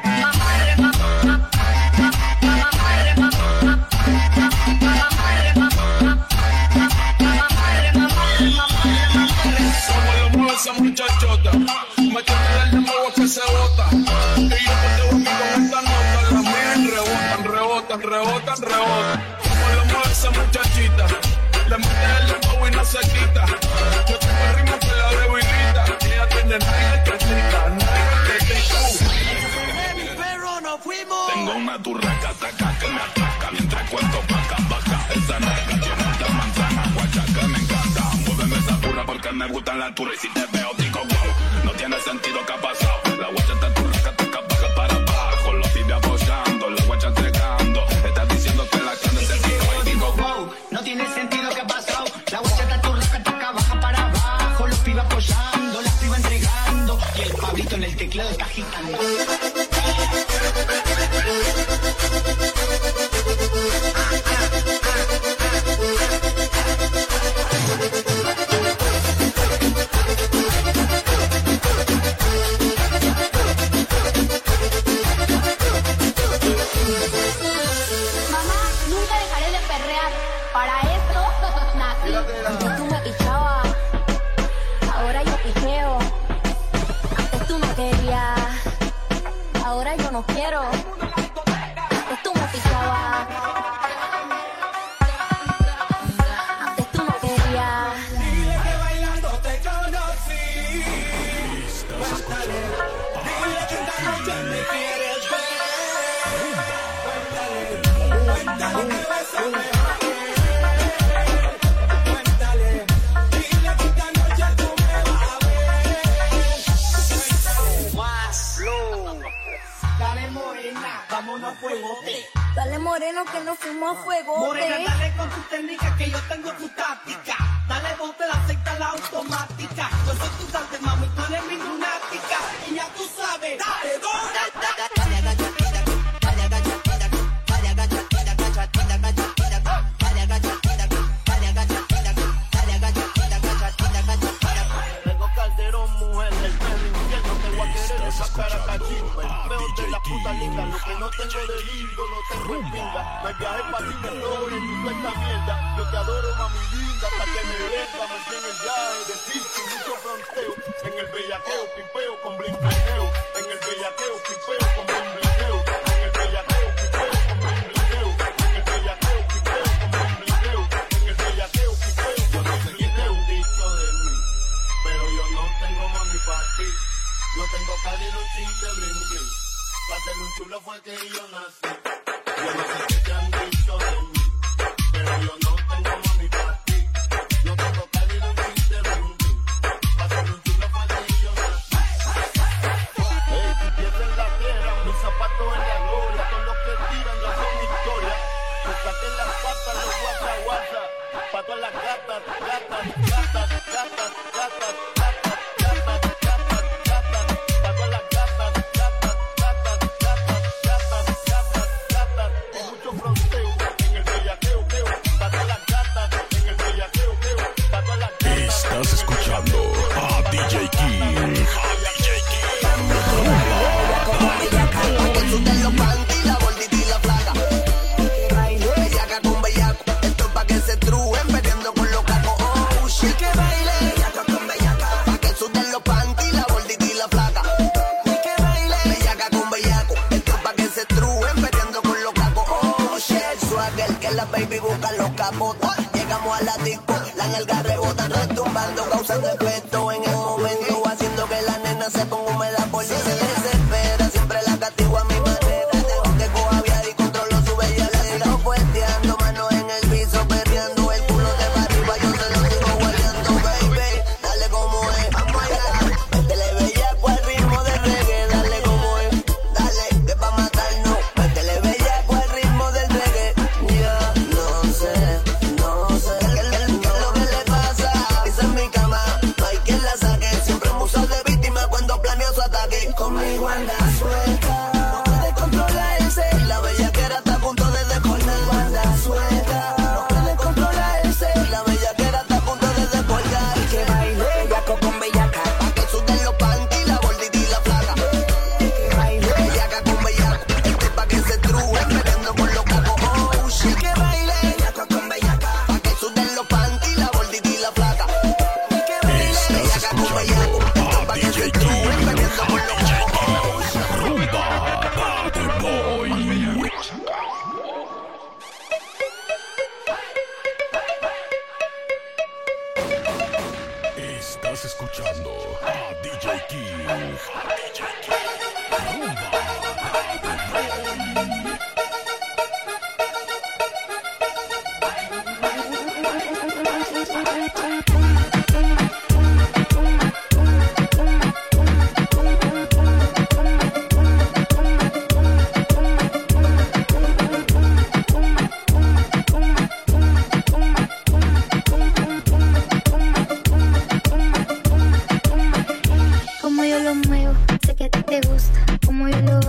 Esa muchachota, métete el dembow que se bota. Que yo te voy a con esta nota. Las mías rebotan, rebotan, rebotan, rebotan. Como lo mueve esa muchachita, le metes el dembow y no se quita. Yo tengo el ritmo que la debilita. Ella tiene nalga que tica, nalga que tica. Tengo una turraca, taca, que me ataca mientras cuento paca, vaca. Esa nalga tiene esta manzana, guachaca, me encanta. Muéveme esa burra porque me gustan las turras y si te veo digo wow. No tiene sentido que ha pasado. La guacha está turraca, taca, baja para abajo. Los pibes apoyando, la guacha entregando. Estás diciendo que la carne se tira y digo wow. No tiene sentido que ha pasado. La guacha está turraca, taca, baja para abajo. Los pibes apoyando, las pibes entregando. Y el Pablito en el teclado está agitando. Mamá, nunca dejaré de perrear. Para esto nací. Antes tú me pichabas, ahora yo picheo. Antes tú no querías, ahora yo no quiero. Antes tú me pichabas, antes tú no querías. Dile que bailando te conocí. Cuéntale, dile que esta noche me quieres ver. Cuéntale, Dale que bésame. Cuéntale. Dile que esta noche tú me vas a ver. Más flow. Dale morena, vámonos a fuegote. Dale moreno que nos fuimos a fuego. Morena, dale con tu técnica que yo tengo tu táctica. Dale bote la secta la automática. Yo soy tu dante, mami, tú eres mi lunática. Y ya tú sabes, dale, dale. Tengo Calderón, mujer del perro infierno. Te voy a querer esa cara cachimba. El feo de la puta linda. Lo que no tengo de lindo, lo tengo en pinga. Me viajé pa' ti, me roben y tú esta mierda. Yo te adoro, mami linda, hasta que me venga. Me tiene el viaje de ti sin mucho fronteo. En el bellaqueo, pipeo con blinqueo. En el bellaqueo, pipeo con blinqueo. En el bellaqueo, pipeo con blinqueo. En el bellaqueo, pipeo con blinqueo. En el bellaqueo, pipeo con blinqueo. Un dicho de mí, pero yo no tengo mami para ti. No tengo cali, no chin de bling bling. Pa' ser un chulo fue que yo nací. Yo no sé qué te han dicho de mí, pero yo no tengo mami para ti. No tengo cali, no chin de bling bling. Pa' ser un chulo fue que yo nací. Hey, tus pies en la tierra, mis zapatos en la gloria. Todos los que tiran ya son victoria. Búscate las patas, los guasa guasa. Pa' todas las gatas, gatas, gatas, gatas, gatas. Estás escuchando a DJ King. Los panty, la gordita y la flaca. Bellaca con bellaco. Esto es pa' que se truen peleando con los cacos. Oh, shit, que baile. Bellaca con bellaca. Pa' que susten los panty, la gordita y la flaca. Que baile. Bellaca con bellaco. Esto es pa' que se truen peleando con los cacos. Oh, shit, swagger que la baby busca los capos. Llegamos a la disco, la nalga rebota retumbando, causando efecto en el momento, haciendo que la nena se ponga húmeda por si se desespera. Siempre la castigo a mi manera, dejo que coja viaje y controlo su bella letra. Puesteando, manos en el piso, perreando el culo de para arriba, yo se lo sigo guardando, baby. Dale como es, vamos allá. Métele bellaco al ritmo de reggae, dale como es. Dale, que pa' matarnos. Métele bellaco al ritmo del reggae. Ya no sé. ¿Qué es lo que le pasa? Esa es mi cama, no hay quien la saque. Siempre muso de víctima cuando planeo su ataque. Conmigo anda suelta, no puede controlarse. La bellaquera está a punto de descolgar. Anda suelta, no puede controlarse. La bellaquera está a punto de descolgar. Y que baile bellaco con bellaca, pa' que susten los panty, la gordita y la flaca. Que baile bellaca con bellaco, este pa' que se truen peleando con los cacos. Oh shit, que baile bellaco con bellaca. Suben los panty, la gordita y la flaca. Que baile, bellaca con bellaco. Esto pa' que se truen peleando con los cacos. Rumba, bad boy. Estás escuchando a DJ King. Rumba, bad boy. Como yo lo muevo, sé que a ti te gusta. Como yo lo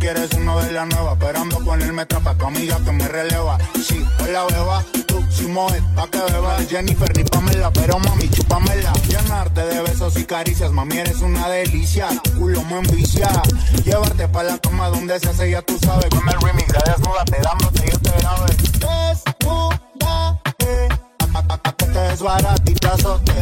quieres uno de la nueva, pero ando con el metra pa' tu amiga que me releva. Sí, pues la beba, tú, si mojes, pa' que beba. Jennifer ni Pamela, pero mami, chúpamela. Llenarte de besos y caricias, mami, eres una delicia. Tu culo me envicia. Llevarte pa' la cama donde se hace, ya tú sabes. Con el remix de Desnúdate, dándote yo te grabe. Desnúdate, que te desbarate y te azote.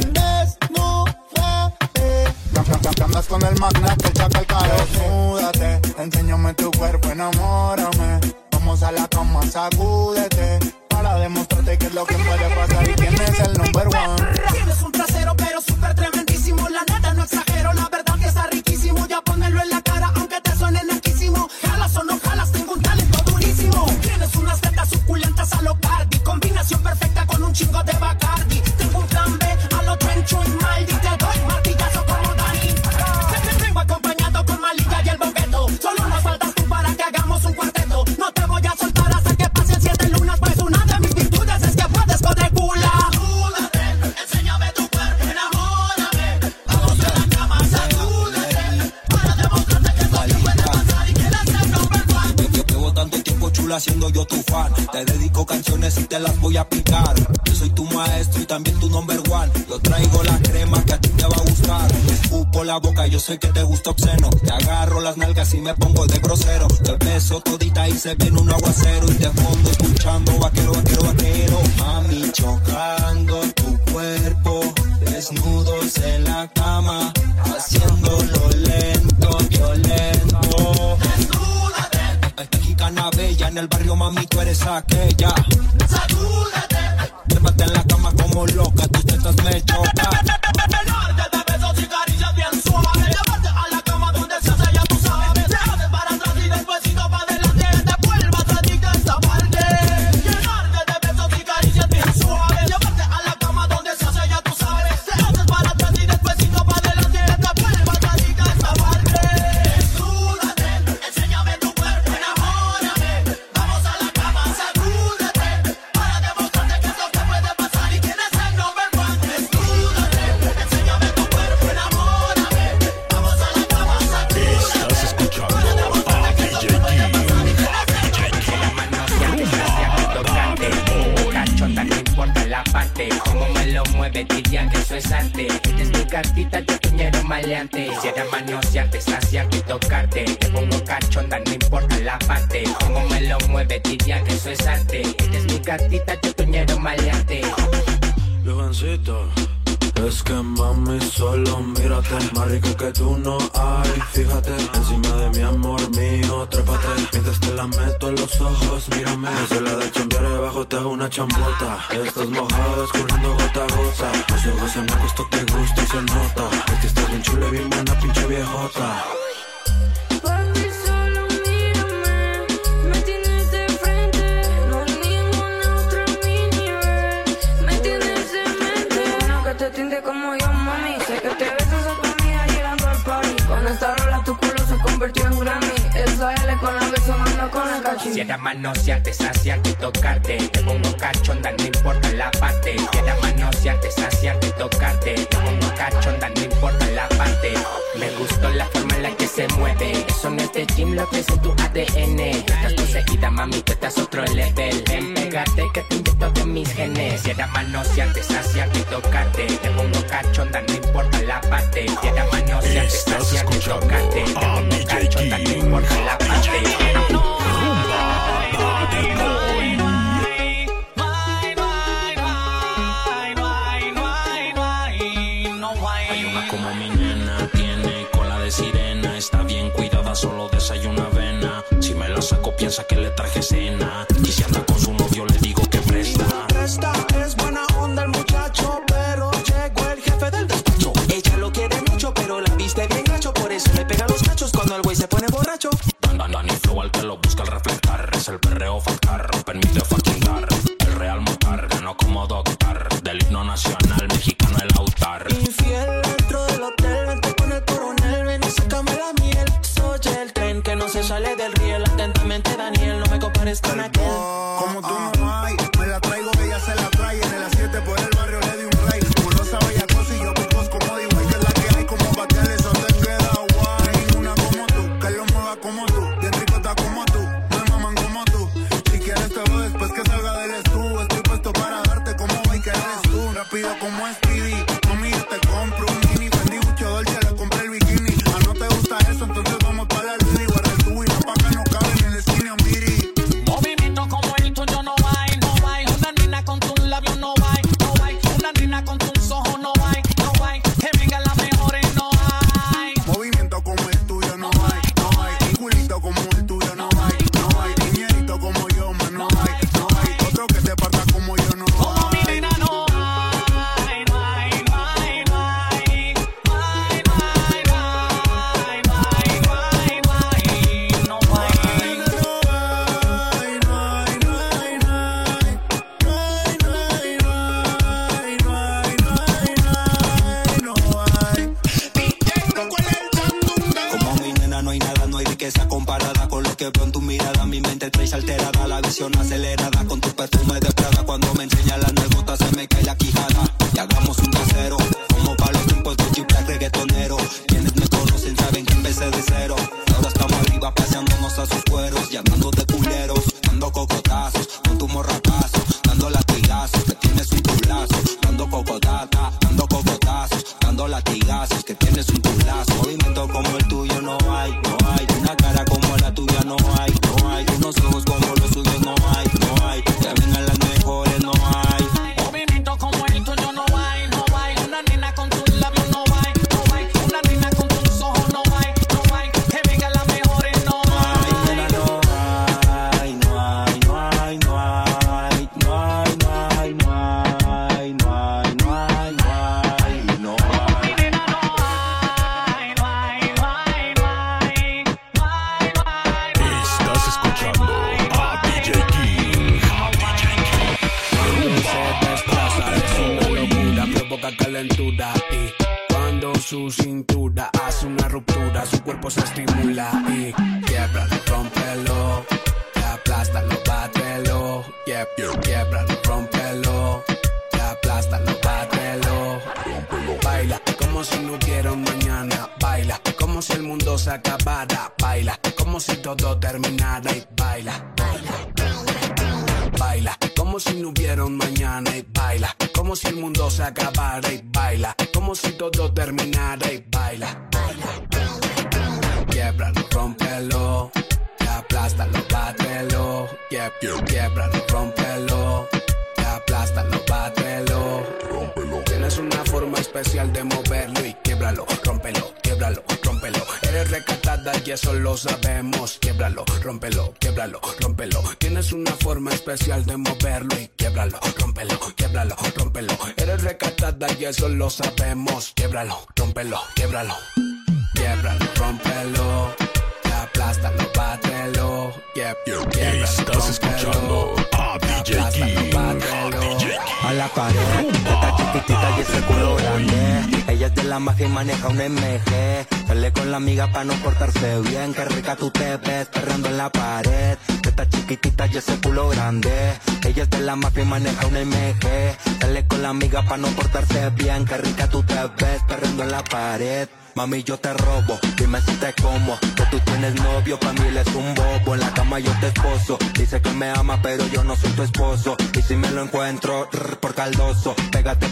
Desnúdate, andas con el magnate, el chacal caro. Desnúdate, enséñame tu cuerpo, enamórame. Vamos a la cama, sacúdete, para demostrarte qué es lo que puede pasar y quién es el number one. Tienes un trasero pero súper tremendísimo, la neta no exagero, la verdad que está riquísimo. Ya ponelo en la cara aunque te suene naquísimo. Jalas o no jalas, tengo un talento durísimo. Tienes unas tetas suculentas a lo Cardi, combinación perfecta con un chingo de Bacardi. Tengo un plan B a lo Trencho y Maldi, te doy martillazo como Dani. Vengo acompañado con Malilla y el Bogueto, solo nos faltas tú para que hagamos un cuarteto. No te voy a soltar hasta que pasen 7 lunas, pues una de mis virtudes es que puedes coger gula. Enséñame tu cuerpo, enamórame. Vamos a la cama, sacúdete, para demostrarte que esto te puede pasar y quieres ser number one. Llevo tanto tiempo chula siendo yo tu fan. Te dedico canciones y te las voy a picar. Yo soy tu maestro y también tu number one. Yo traigo la crema que a ti te va a gustar. Te escupo la boca, yo sé que te gusta obsceno. Te agarro las nalgas y me pongo de grosero. Te beso todita y se viene un aguacero. Y de fondo escuchando vaquero, vaquero, vaquero. Mami, chocando tu cuerpo, desnudos en la cama, haciéndolo lento, violento. Mexicana bella, en el barrio mami tú eres aquella. Sacúdete, llévate en la cama como loca, tus tetas me chocan. llenarte de besos y caricias bien suaves. Llevarte a la cama donde se hace, ya tú sabes. Te haces para atrás y despuésito para adelante. Te vuelvas a ti de esta parte. Llenarte de besos y caricias bien suaves. Llevarte a la cama donde se hace, ya tú sabes. Te haces para atrás y despuésito para adelante. Te vuelvas a ti de esta parte. Desnúdate, enséñame tu cuerpo, enamórame. Vamos a la cama, sacúdete, para demostrarte que esto te puede pasar y quién es el number one. Desnúdate, enséñame tu cuerpo, enamórame. Vamos a la cama, sacúdete. Estás escuchando a DJ Cachonda, no importa la parte, como me lo mueve, diría que eso es arte. Esta es mi cartita, yo tuñero maleante. Quisiera manosearte, saciarte y tocarte. Te pongo cachonda, no importa la parte, como me lo mueve, diría que eso es arte. Esta es mi cartita, yo tuñero maleante. Jovencito, es que mami solo mírate, más rico que tú no hay. Fíjate, encima de mi amor mío, trépate. Mientras te la meto en los ojos, mírame. Desde la de chambear debajo te hago una chambota. Estás mojado, escurriendo gota a gota. Los ojos en acuesto te gusta y se nota. Es que estás bien chula y bien buena, pinche viejota. Papi, solo mírame, me tienes de frente, no hay ninguna otra a mi nivel, me tienes en mente. Bueno, que te tinte como yo, mami, sé que te besas a tu amiga llegando al party. Con esta rola tu culo se convirtió en Grammy, esa L con la beso manda con el cachín. Quisiera manosearte, saciarte y tocarte. Te pongo cachonda, no importa la parte. Quisiera manosearte, saciarte y tocarte. Te pongo cachonda, no importa la parte. Me gustó la forma en la que se mueve. Eso no es de gym, lo que es en tu ADN. Estás poseída, mami, tú estás otro level. Ven, pégate que te inyecto de mis genes. Quisiera manosearte, saciarte y tocarte. Te pongo cachonda, no importa la parte. Quisiera manosearte, saciarte y tocarte. Te pongo cachonda, no importa la parte. Hay una como mi nena, tiene cola de sirena. Está bien cuidada, solo desayuna avena. Si me la saco piensa que le traje cena. Y si anda con su novio le digo que presta. Esta es buena onda el muchacho, pero llegó el jefe del despacho. Ella lo quiere mucho, pero la viste bien gacho. Por eso le pega los cachos cuando el güey se pone borracho. Dani flow al que lo busca al reflectar. Es el perreo factar, permite fucking dar. El real motar, ganó como doctor. Del himno nacional mexicano el autar. Infiel dentro del hotel, vente con el coronel, ven y sácame la miel. Soy el tren que no se sale del riel. Atentamente Daniel, no me compares con aquel. Como tú no hay, me la traigo, ella se la trae. En el A7 por el barrio le di un rey. Culosa bella cosa y yo picos como digo. Y que es la que hay, como batear eso te queda guay. Una como tú, que lo mueva como tú. Bien rico que veo en tu mirada, mi mente trae alterada, la visión acelerada, con tu perfume de Prada, cuando me enseñas las nalgotas se me cae la quijada, y hagamos un tercero, como para los tiempos de chip reggaetonero, quienes me conocen saben que empecé de cero, ahora estamos arriba paseándonos a sus cueros, y andando de culeros, dando cocotazos, con tu morrapazos, dando latigazos, que tienes un culazo, dando cocotata, dando cocotazos, dando latigazos, que tienes un culazo, movimiento como el tuyo no hay, una cara como la tuya no hay, unos ojos como los suyos no hay, que vengan las mejores no hay. Movimiento como el tuyo no hay, una nena con tus labios no hay, una nena con tus ojos no hay, que vengan las mejores no hay. Nena, no hay, Estás escuchando a DJ King. Se desplaza, es una locura, provoca calentura y cuando su cintura hace una ruptura, su cuerpo se estimula y quiebralo, rómpelo, te aplástalo, bátelo, quiebralo, rómpelo, te aplástalo, bátelo, baila como si no hubiera un mañana, baila como si el mundo se acabara, baila como si todo terminara y baila. Baila como si no hubiera un mañana y baila como si el mundo se acabara y baila como si todo terminara y baila. Quiebralo, rómpelo, te aplástalo, bátelo, quiebralo, rómpelo, te aplástalo, bátelo, tienes una forma especial de moverlo y quiebralo, rómpelo, rómpelo. Eres recatada y eso lo sabemos. Quiebralo, rómpelo, rómpelo. Tienes una forma especial de moverlo y quiebralo, rómpelo, rómpelo. Eres recatada y eso lo sabemos. Quiebralo, rómpelo, quiebralo, rómpelo. Te aplástalo, bátelo. Estás escuchando a DJ King. A la pared, esta chiquitita y ese culo grande. Ella es de la mafia y maneja un MG. Sale con la amiga pa' no portarse bien. Qué rica tú te ves perreando en la pared. Esta chiquitita y ese culo grande. Ella es de la mafia y maneja un MG. Sale con la amiga pa' no portarse bien. Qué rica tú te ves perreando en la pared. Mami, yo te robo, dime si te como. Que tú tienes novio, pa' mí él es un bobo. En la cama yo te esposo. Dice que me ama, pero yo no soy tu esposo. Y si me lo encuentro, por caldoso. Pégate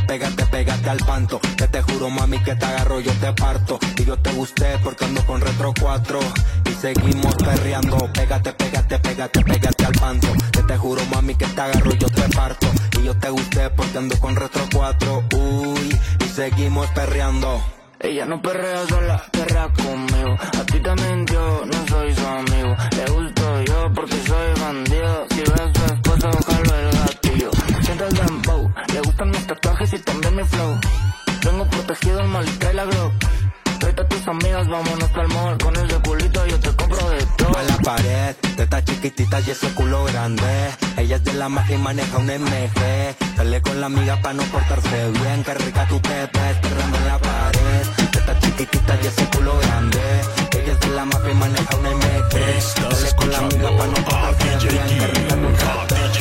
al panto. Que te juro, mami, que te agarro, yo te parto. Y yo te gusté porque ando con Retro 4. Y seguimos perreando. Pégate al panto. Que te juro, mami, que te agarro, yo te parto. Y yo te gusté porque ando con Retro 4. Uy, y seguimos perreando. Ella no perrea sola, perrea conmigo. A ti te mintió, no soy su amigo. Le gusto yo porque soy bandido. Si ves su esposa, jalo el gatillo. Siente el dembow, le gustan mis tatuajes y también mi flow. Tengo protegido el mal y trae la Glock. Tráete a tus amigas, vámonos al mall. Con ese culito yo te compro de todo. A la pared, de esta chiquitita y ese culo grande. Ella es de la magia y maneja un MG. Sale con la amiga pa' no portarse bien. Qué rica tú te ves perreando en la pared. De esta chiquitita y ese culo grande. Ella es de la magia y maneja un MG. Sale con la amiga pa' no portarse bien. Qué rica tú te ves.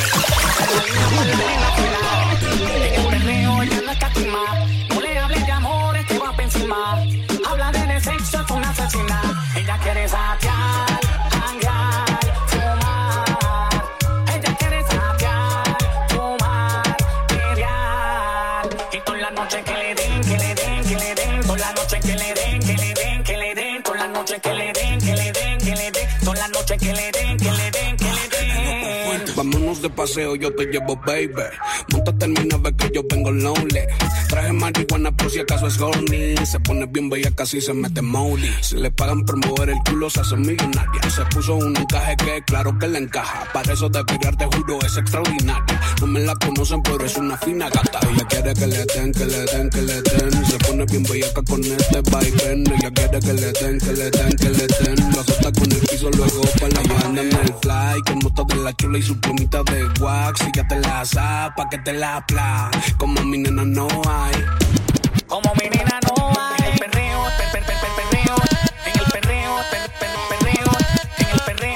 En el perreo ella no escatima. No le hables de amores que va pa' encima. Habla de sexo, es una asesina. Ella quiere saciar, janguear, fumar. Ella quiere saciar, fumar, pelear. Y toda la noche que le den, que le den, que le den. Toda la noche que le den, que le den, que le den. Toda la noche que le den, que le den, que le den. Toda la noche que le den, que le den, que le den. Vámonos de paseo, yo te llevo, baby. Móntate en mi nave que yo vengo lonely. Traje marihuana por si acaso es horny. Se pone bien bella, casi se mete molly. Si le pagan por mover el culo, se hace millonaria. Se puso un encaje que claro que le encaja. Para eso de pirar, te juro, es extraordinaria. No me la conocen, pero es una fina gata. Ella quiere que le den, que le den, que le den. Se pone bien bellaca con este vaivén. Ella quiere que le den, que le den, que le den. Lo azota con el piso, luego pa' la banda en el fly. Con moto de la chula y su plumita de wax. Y ya te la zapa, que te la pla. Como mi nena no hay. Como mi nena no hay. En el perreo, perreo. En el perreo, perreo. En el perreo.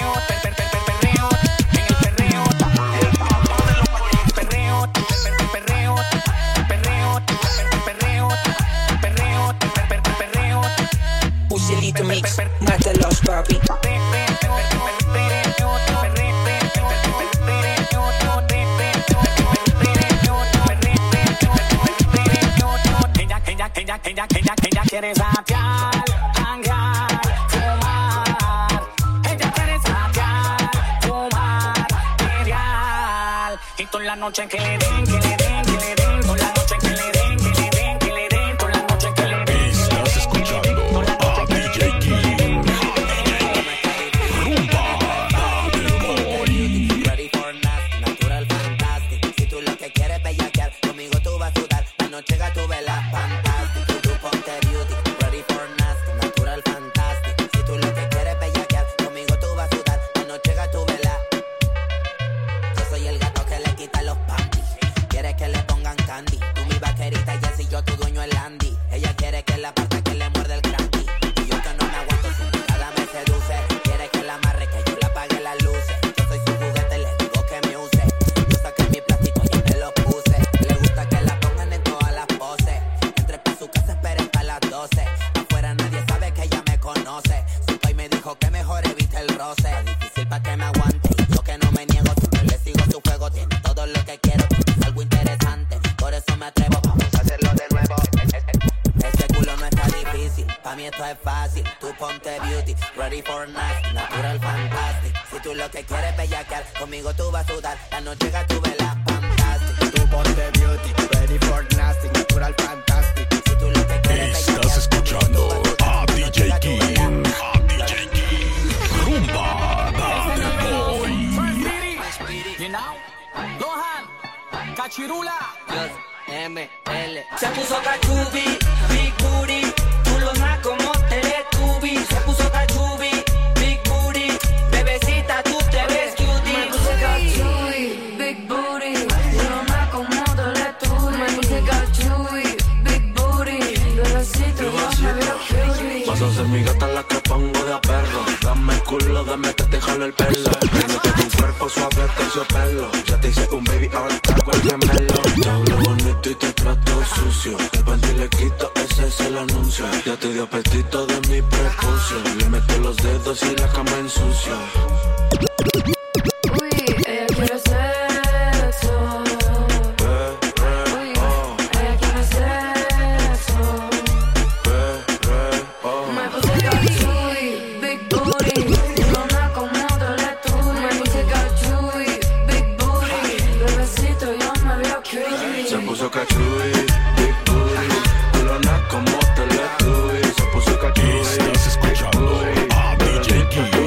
toda la noche que le den, que le den, que le den, toda la noche que le den, que le den, que le den, toda la noche que le den. Estás escuchando a DJ King. Rumba Bad Boy. Ready for nasty, natural fantastic. Si tú lo que quieres bellaquear, conmigo tú vas a sudar. La noche gatubela fantastic. Tú ponte beauty. Ready for nasty, natural fantastic. Si tú lo que quieres bellaquear, conmigo tú vas a sudar. La noche gatubela. Yo soy el gato que le quita los panties. Quiere que le pongan candy. Tú mi vaquerita y así yo tu dueño el Andy. Ella quiere que la parte que le muerde el cranky. Y yo que no me aguanto si mi cara me seduce. Quiere que la amarre, que yo la apague las luces. Yo soy su juguete, le digo que me use. Yo saqué mi plástico y me lo puse. Le gusta que la pongan en todas las poses. Entré pa' su casa, esperen pa' las 12. Afuera nadie sabe que ella me conoce. Su pai me dijo que mejor evite el roce. Es difícil pa' que me aguante. Y yo que no me niego, siempre le sigo su juego. Tiene todo lo que quiero, es algo interesante. Por eso me atrevo, vamos a hacerlo de nuevo. Ese culo no está difícil, pa' mí esto es fácil. Tú ponte beauty, ready for nasty, natural fantastic. Si tú lo que quieres bellaquear, conmigo tú vas a sudar. La noche gatubela fantastic. Tú ponte beauty, ready for nasty, natural fantastic. Si tú lo que quieres bellaquear, Estás escuchando a DJ King. A DJ King. Rumba Bad Boy. You know? Lohan, Cachirula. ML. Se puso cachubi, big booty. Tú lo más como Teletubby. Se puso cachubi, big booty. Bebecita, tú te ves cutie. Me puse cachubi, big booty. Tú lo más como Teletubby. Me puse cachubi, big booty. Bebecito, yo me veo cutie. Vas a ser mi gata la que pongo de a perro. Dame el culo, dame que te jalo el pelo. Mírate tu cuerpo suave, terciopelo. Ya te hice un baby, ahora te hago el gemelo. Te hablo bonito y te trato sucio. El panty le quito, ese es el anuncio. Ya te dio apetito de mi prepucio. Le meto los dedos y la cama en sucio. Uy, ella quiere sexo. Uy, ella quiere sexo. Me puse cachubi, big booty. Tú no como Teletubby. Me puse cachubi, big booty. Bebecito, yo me veo cutie. Se puso cachuy, big booty. Culona como Teletubby. Se puso cachuy. Estás escuchando a DJ King.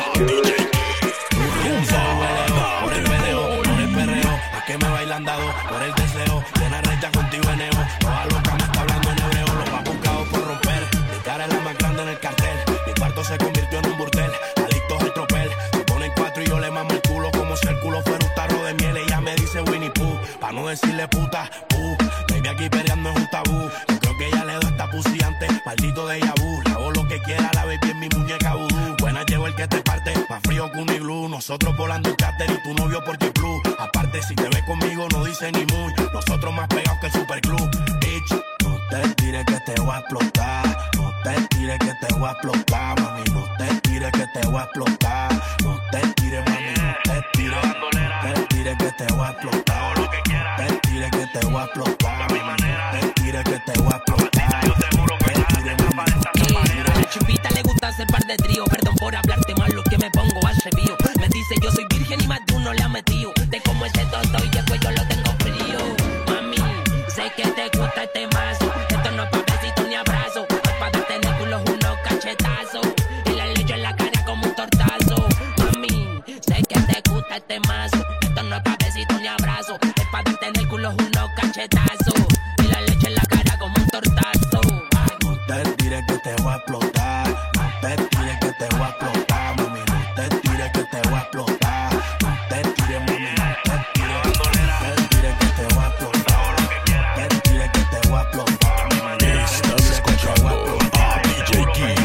Por el perreo, a que me bailan dado por el deseo. Llena recha contigo en Evo. Toda loca me está hablando en hebreo. Los va buscados por romper. Mi cara es la más grande en el cartel. Mi cuarto se convirtió en un burdel. Adictos al tropel. Me ponen 4 y yo le mamo el culo como si el culo fuera un tarro de miel. Ella me dice Winnie Pooh, pa' no decirle puta, baby, aquí peleando es un tabú. Yo creo que ella le da esta pussy antes. Maldito de vu. Le hago lo que quiera, la baby en mi muñeca vudú. Buena llevo el que te parte, más frío que un iglú. Nosotros volando el cháter y tu novio por G-Plus. Aparte, si te ves conmigo, no dice ni muy. Nosotros más pegados que el Superclub. Bitch, no te tires que te voy a explotar. No te tires que te voy a explotar, mami. No te tires que te voy a explotar. No te tires, mami. No te tires. No te tires que te voy a explotar. No te tires que te voy a explotar, mami. No te tires que te voy a explotar. Yo seguro que a la chupita le gusta hacer par de trío. Perdón por hablarte mal, lo que me pongo a review. Me dice yo soy virgen y más de uno le ha metido. De cómo ese todo y después yo lo tengo frío. Mami, sé que te gusta este mazo. Esto no es pa' besito ni abrazo. Es pa' darte en el culo unos cachetazos. Y la lecho en la cara como un tortazo. Mami, sé que te gusta este mazo. Esto no es pa' besito ni abrazo. Es pa' darte en el culo unos cachetazos. Y la leche en la cara como un tortazo. no te tires que te voy a explotar. No te tires que te voy a explotar, mami. No te tires que te voy a explotar. No te tires, mami. No te tires. No te tires que te voy a explotar. No te tires que te voy a explotar, mami. Estás escuchando a DJ King.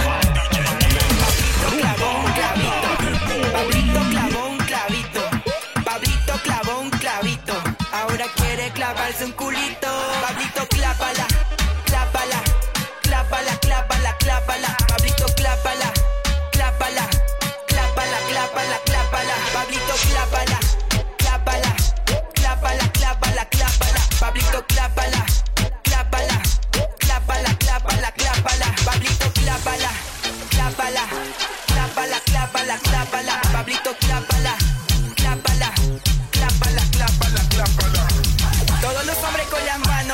Pablito clavó un clavito. Pablito clavó un clavito. Ahora quiere clavarse un culito. Pablito clápala, clápala, clápala, clápala, clápala. Pablito clápala, clápala, clápala, clápala, clápala. Pablito clápala, clápala, clápala, clápala, clápala. Pablito clápala, clápala, clápala, clápala, clápala. Pablito clápala, clápala, clápala, clápala, clápala. Pablito clápala, clápala, clápala, clápala.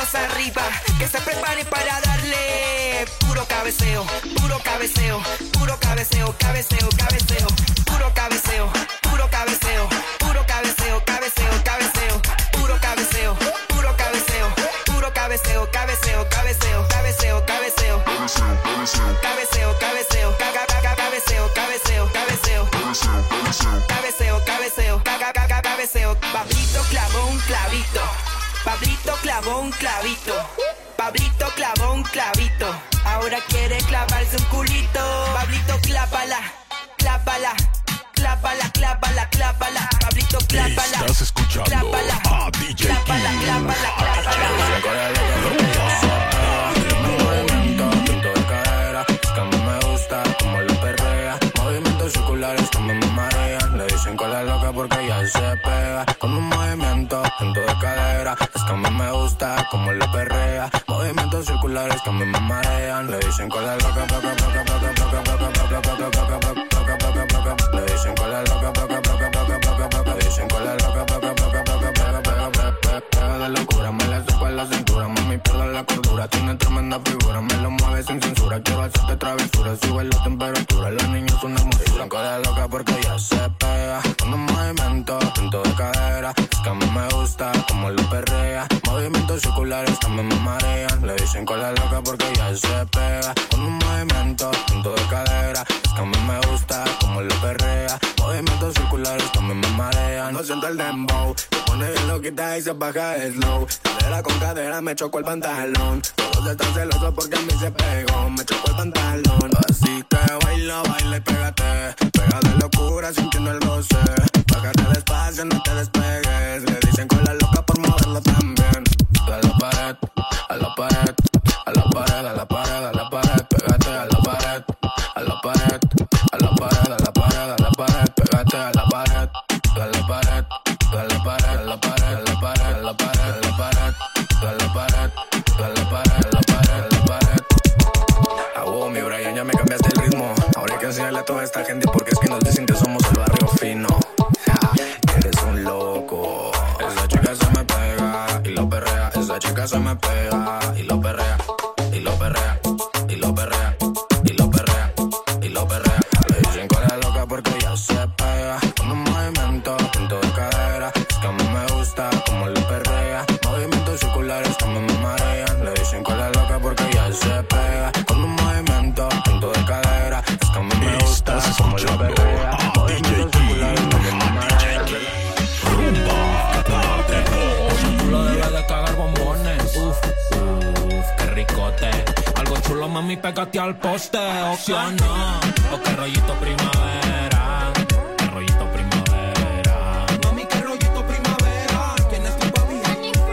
manos arriba, que se prepare para darle puro cabeceo, puro cabeceo, puro cabeceo, cabeceo, cabeceo, puro cabeceo, puro cabeceo, puro cabeceo, cabeceo, cabeceo, puro cabeceo, puro cabeceo, puro cabeceo, cabeceo, cabeceo, cabeceo, cabeceo, cabeceo, cabeceo, cabeceo, cabeceo, cabeceo, cabeceo, cabeceo, cabeceo. Pablito clavó un clavito, Pablito clavó un clavito, Pablito clavó un clavito, ahora quiere clavarse un culito. Pablito clávala, clávala, clávala, clávala, clávala, Pablito clávala. Estás escuchando clávala, a DJ clávala, clávala, clávala. Movimiento de cadera, es que a mí me gusta como lo perrea. Movimientos circulares que a mí me marean. Le dicen con la loca porque ella se pega. Con un movimiento de cadera, es que a mí me gusta como lo perrea. Movimientos circulares que a mí me marean. Le dicen con la loca, le dicen con la loca, le dicen con la loca, pega de locura, me la supo a la cintura, mami pierda la cordura, tiene tremenda figura, me lo mueve sin censura, quiero hacerte travesura, sube la temperatura, los niños son una musura, con la loca porque ella se pega, con un movimiento de cadera, es que a mí me gusta como lo perrea, movimientos circulares que a mí me marean, le dicen con la loca porque ella se pega, con un movimiento de cadera, es que a mí me gusta como lo perrea, movimientos circulares que a mí me marean, no siento el dembow, te pone bien loquita y se baja el slow, cadera con cadera me chocó el pantalón, todos están celosos porque a mí se pegó, me chocó el pantalón, así que baila, baila y pégate, pega de locura sintiendo el goce, bájate despacio, no te despegues, le dicen con la loca por moverlo también, a la pared, a la pared, a la pared, a la pared, a la pared, pégate a la pared, a la pared, a la pared, a la pared, a la pared, pégate a la pared, a la pared, a la pared, a la pared, a la pared, a la pared, a la pared, a la pared, a la pared, a la pared, a la pared. Ah, wow, mi Brian, ya me cambiaste el ritmo. Ahora hay que enseñarle a toda esta gente porque es que nos dicen que somos el barrio fino. Eres un loco. Esa chica se me pega y lo perrea. Esa chica se me pega y lo perrea. Y lo perrea. Y lo perrea. Y lo perrea. Y lo perrea. Le dicen con la loca porque ella se pega. Con un movimiento de cadera. Es que a mí me gusta como lo perrea. Movimientos circulares que a mí me marean. Le dicen con la loca porque ella se pega. Con un movimiento de cadera. Es que a mí me gusta como lo perrea. Movimientos circulares que a mí me marean. Chulo debe de cagar bombones. Uf, qué ricote. Algo chulo, mami, pégate al poste. O sí o no, o qué rollito primavera. Qué rollito primavera. Mami, qué rollito primavera. ¿Quién es tu papi?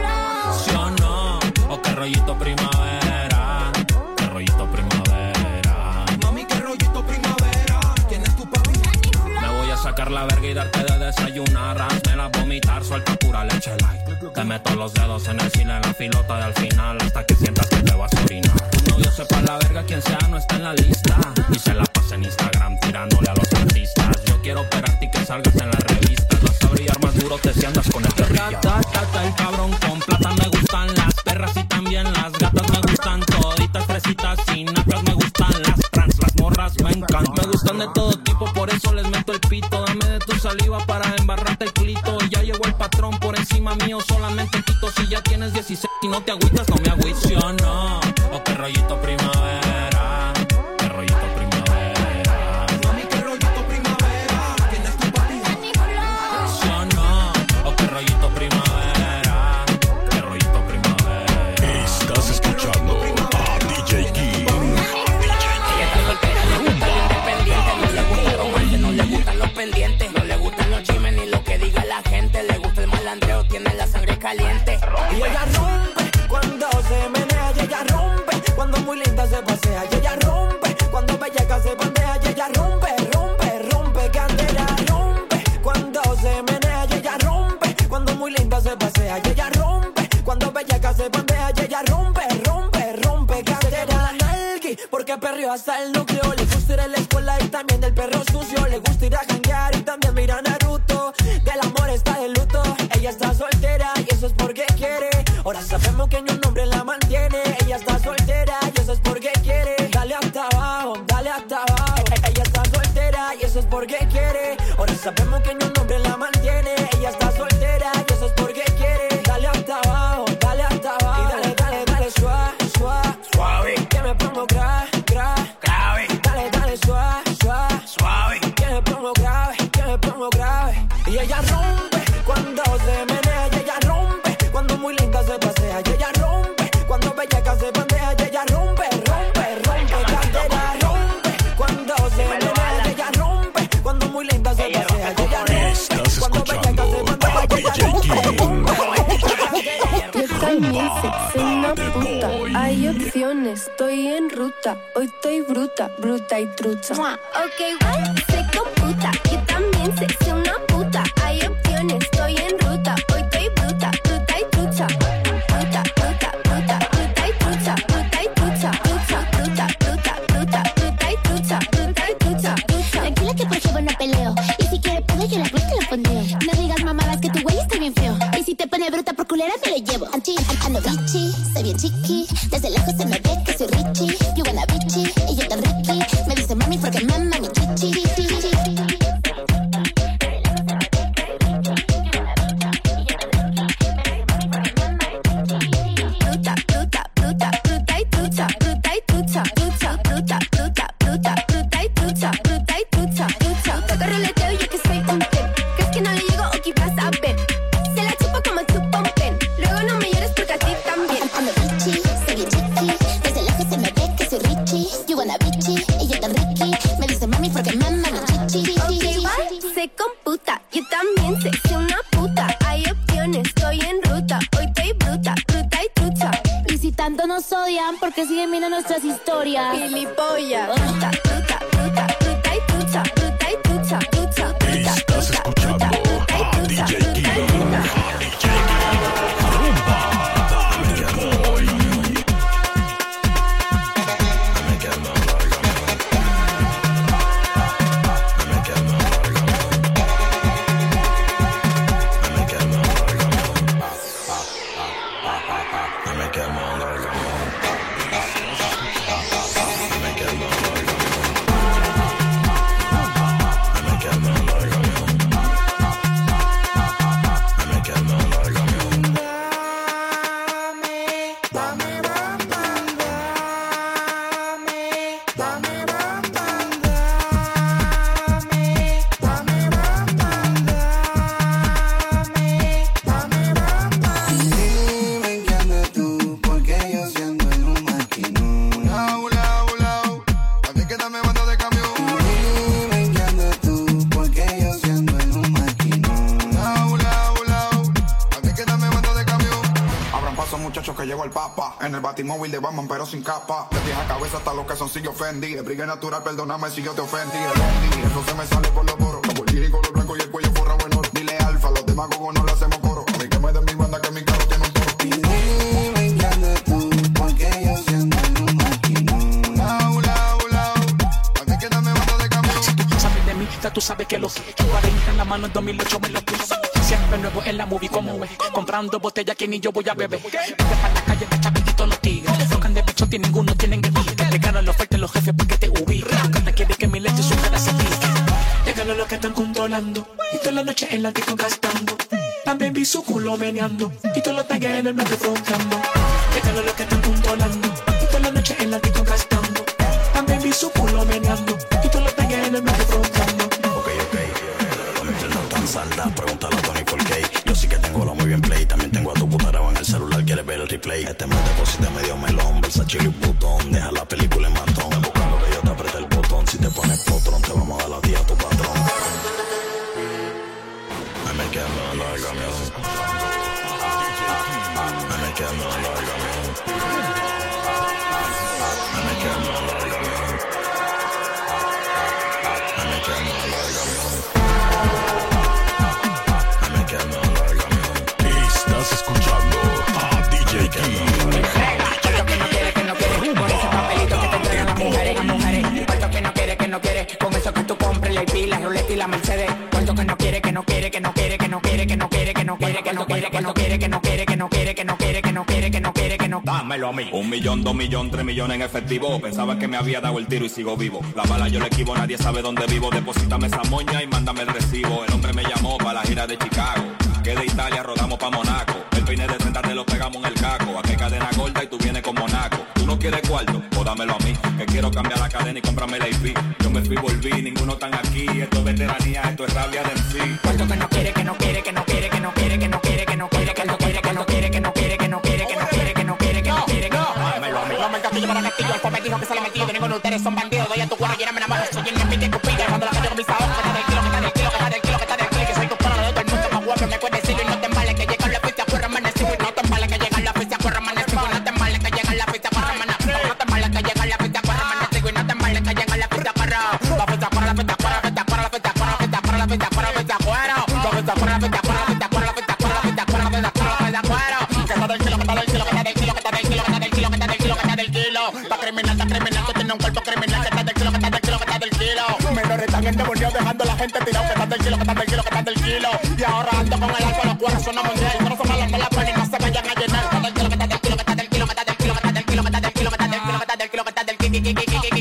Sí o no, o qué rollito primavera. Qué rollito primavera. Mami, qué rollito primavera. ¿Quién es tu papi? Me voy a sacar la verga y darte de desayunar. Hazme la vomitar, suelta pura leche light. Te meto los dedos en el cine, en la filota de al final, hasta que sientas que te vas a orinar. Tu novio sepa la verga, quien sea no está en la lista. Y se la pasa en Instagram tirándole a los artistas. Yo quiero operarte y que salgas en las revistas. Vas a brillar más duro que si andas con el perrilla. El cabrón con plata, me gustan las perras y también las gatas. Me gustan toditas, fresitas y nacas. Me gustan las trans, las morras me encantan. Me gustan de todo tipo, por eso les meto el pito. Dame de tu saliva para embarrarte el clito. Ya llegó el patrón por encima mío, solamente quito si ya tienes 16. Si no te agüitas, no me agüites. ¿Sí o no? O qué rollito primavera. Qué rollito primavera. Mami, qué rollito primavera. ¿Quién es tu papi? ¿Sí o no? O qué rollito primavera. Qué rollito primavera. Estás escuchando a DJ King. Ella está soltera, le gusta lo independiente. No le gusta el romance, no le gustan los pendientes. No le gustan los chismes ni lo que diga la gente. Le gusta el malandreo, tiene la sangre caliente. Y ella rompe cuando se menea, y ella rompe cuando muy linda se pasea, y ella rompe cuando bellaca se bandea, y ella rompe, rompe, rompe candela, rompe cuando se menea, y ella rompe cuando muy linda se pasea, y ella rompe cuando bellaca se bandea, y ella rompe, rompe, rompe candela. Porque perreó hasta el núcleo, le gusta ir a la escuela y también del perro sucio, le gusta ir a janguear y también mira Naruto, del amor está de luto, ella está soltera y eso es porque quiere. Ahora sabemos que ni un hombre la Sabemos que ni un hombre la mantiene. Ella está soltera y eso es porque quiere. Dale hasta abajo, dale hasta abajo. Y dale, dale, dale, suave, suave, suave. Que me pongo grave, grave. Dale, dale, suave, suave, suave. Que me pongo grave, que me pongo grave. Y ella rompe cuando se menea. Y ella rompe cuando muy linda se pasea. Y ella rompe cuando bellaca se pandea. Y ella rompe, rompe, rompe, candela. Rompe cuando se menea. Y ella rompe cuando muy linda se pasea. Y ella rompe cuando bellaca se pandea. Y ella rompe. Yo también sé, soy una puta. Hay opciones, estoy en ruta. Hoy estoy bruta, bruta y trucha. Ok, igual se computa. Yo también sé, soy una puta. Hay opciones, estoy en ruta. Hoy estoy bruta, bruta y trucha. Bruta, bruta, bruta, bruta y trucha. Bruta y trucha, trucha, bruta, bruta, bruta, bruta y trucha. Bruta y trucha, trucha. Tranquila que por favor no peleo. Y si quiere pedo yo la vuelta la fondeo. No digas mamadas que tu güey está bien feo. Y si te pone bruta por culera te lo llevo. Ando bichi, soy bien chiqui. Desde lejos se me ve que soy Richie. You wanna bichi, y yo tan Ricky. Me dice mami porque mama mi chichi. Bruta, bruta, bruta, bruta y trucha. Bruta y trucha, trucha. Bruta, bruta, bruta, bruta y trucha. Bruta y trucha, trucha. Te agarro el dedo y yo que soy un ten. ¿Crees que no le llego o qué vas a ver? Se la chupo como chupa un pen. Luego no me llores porque a ti también. Ando bichi, soy bien chiqui. Desde lejos se me ve que soy Richie. You wanna bichi, y yo tan Ricky. Me dice mami porque mama mi chichi. Ok, igual se computa. Yo también sé, soy una puta. Hay opciones, estoy en ruta. Hoy estoy bruta, bruta y trucha. Y si tanto nos odian, porque siguen viendo nuestras historias. Gilipollas. Bruta, bruta, bruta, bruta y trucha. Bruta y trucha, trucha. Bruta, Estás escuchando a DJ King. En el batimóvil de Batman pero sin capa. De pies a cabeza hasta los calzoncillos Fendi. De brigue natural, perdóname si yo te ofendí. El Bondi, eso se me sale por los poros. Como el chiri color blanco y el cuello forrado en oro. Dile alfa, los demagogos no le hacemos coro. A mí que me den mi banda que mi carro tiene un toro. Y dime qué andas tú, porque yo siendo un maquinón. Lau, lau, lau. A mí que dame banda de camión. Si tú sabes de mí, ya tú sabes que los 40 en la mano en 2008 me los puse. Siempre nuevo en la movie como es. Comprando botellas que ni yo voy a beber. Vete para la calle de chavitito los tigres. Tocan de pecho, ninguno tienen que ir. Llegaron los fuertes los jefes para que te ubiquen. Tu carta quiere que mi leche su cara se pique. Llegaron los que están controlando. Y toda la noche en la disco gastando. También vi su culo meneando. Y todos los tagues en el medio frontando. Llegaron los que están controlando. Y toda la noche en la disco gastando. También vi su culo meneando. Y todos los tagues en el medio frontando. Ok. No tan salda, pregúntale a Tony por qué. Yo sí que tengo lo muy bien play. También tengo a tu puta grabada en el celular. ¿Quieres ver el replay? Este me deposita medio melón. Versace y putón. Deja la película en matón. Buscando que yo te apriete el botón. Si te pones potrón, te vamos a dar la tía a tu patrón. Me quedo en la camión. Me quedo en la camión. Me quedo en la camión. Me quedo en la camión. Me quedo en la camión. Estás escuchando a DJ King. Puerto que no quiere, con ese papelito que te entregan las mujeres. Puerto que no quiere, con eso que tú compres la IP, la ruleta y la Mercedes. Puerto que no quiere, dámelo a mí. 1 millón, 2 millones, 3 millones en efectivo. Pensaba que me había dado el tiro y sigo vivo. La bala yo le esquivo, nadie sabe dónde vivo. Deposítame esa moña y mándame el recibo. El hombre me llamó para la gira de Chicago. Que de Italia rodamos pa' Monaco. El peine de 30 te lo pegamos en el caco. Aquí hay cadena gorda y tú vienes con Monaco. ¿Tú no quieres cuarto? Pues dámelo a mí. Que quiero cambiar la cadena y comprarme la IP. Yo me fui, volví, ninguno tan aquí. Esto es veteranía, esto es rabia de MC. Cuarto que no quiere, que no quiere, que no quiere, que no quiere, que no quiere, que no quiere, que no quiere, que no quiere, que no quiere, que no quiere, que no quiere, que no quiere, que no quiere, que no quiere. No me castillo para castillo, el me dijo que se le metido. Ninguno de ustedes son bandidos. Doy a tu guarra, lléname la mano. Soy el envidia y cupilla. Cuando la gente con mis ahorros, que está del kilo, que está del kilo, que está del kilo, que está del kilo. Que soy tu pana, le doy todo el mundo más guapo. Me puedes decirlo y no te embales que llega la fiesta por amanecido. Y no te embales que llega la fiesta por amanecido. No te embales que llega la fiesta por amanecido. No te embales que llega la fiesta por amanecido. Y no te embales que llega la fiesta por la fiesta por la fiesta por la fiesta por la fiesta por la fiesta por la fiesta por la fiesta por la fiesta por la fiesta por la fiesta por la fiesta por la fiesta por la fiesta por la fiesta por que está del kilo, que está del kilo, que está del kilo, que está del kilo, que está del kilo, que está del kilo, que está del kilo. Está criminal, tú tienes un cuerpo criminal, que está del kilo, que está del kilo, que está del kilo. Menores están endemoniados dejando a la gente tirado, que está del kilo, que está del kilo, que está del kilo. Y ahora ando con el alcohol, los cuernos son mundial. Y no se malan de la pena y no se vayan a llenar. Que está del kilo, que está del kilo, que está del kilo, que está del kilo, que está del kilo, que está del kilo, que está del kilo, que está del kilo, que está del kilo, que está del kilo, que está del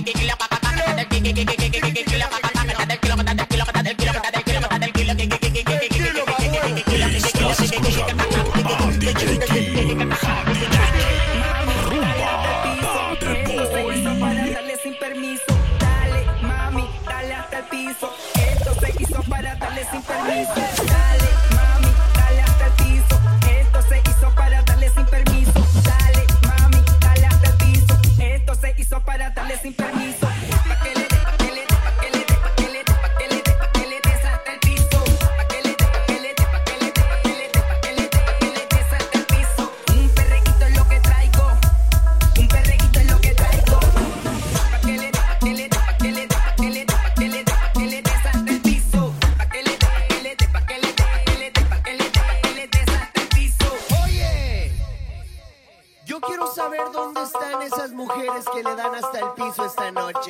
Que le dan hasta el piso esta noche.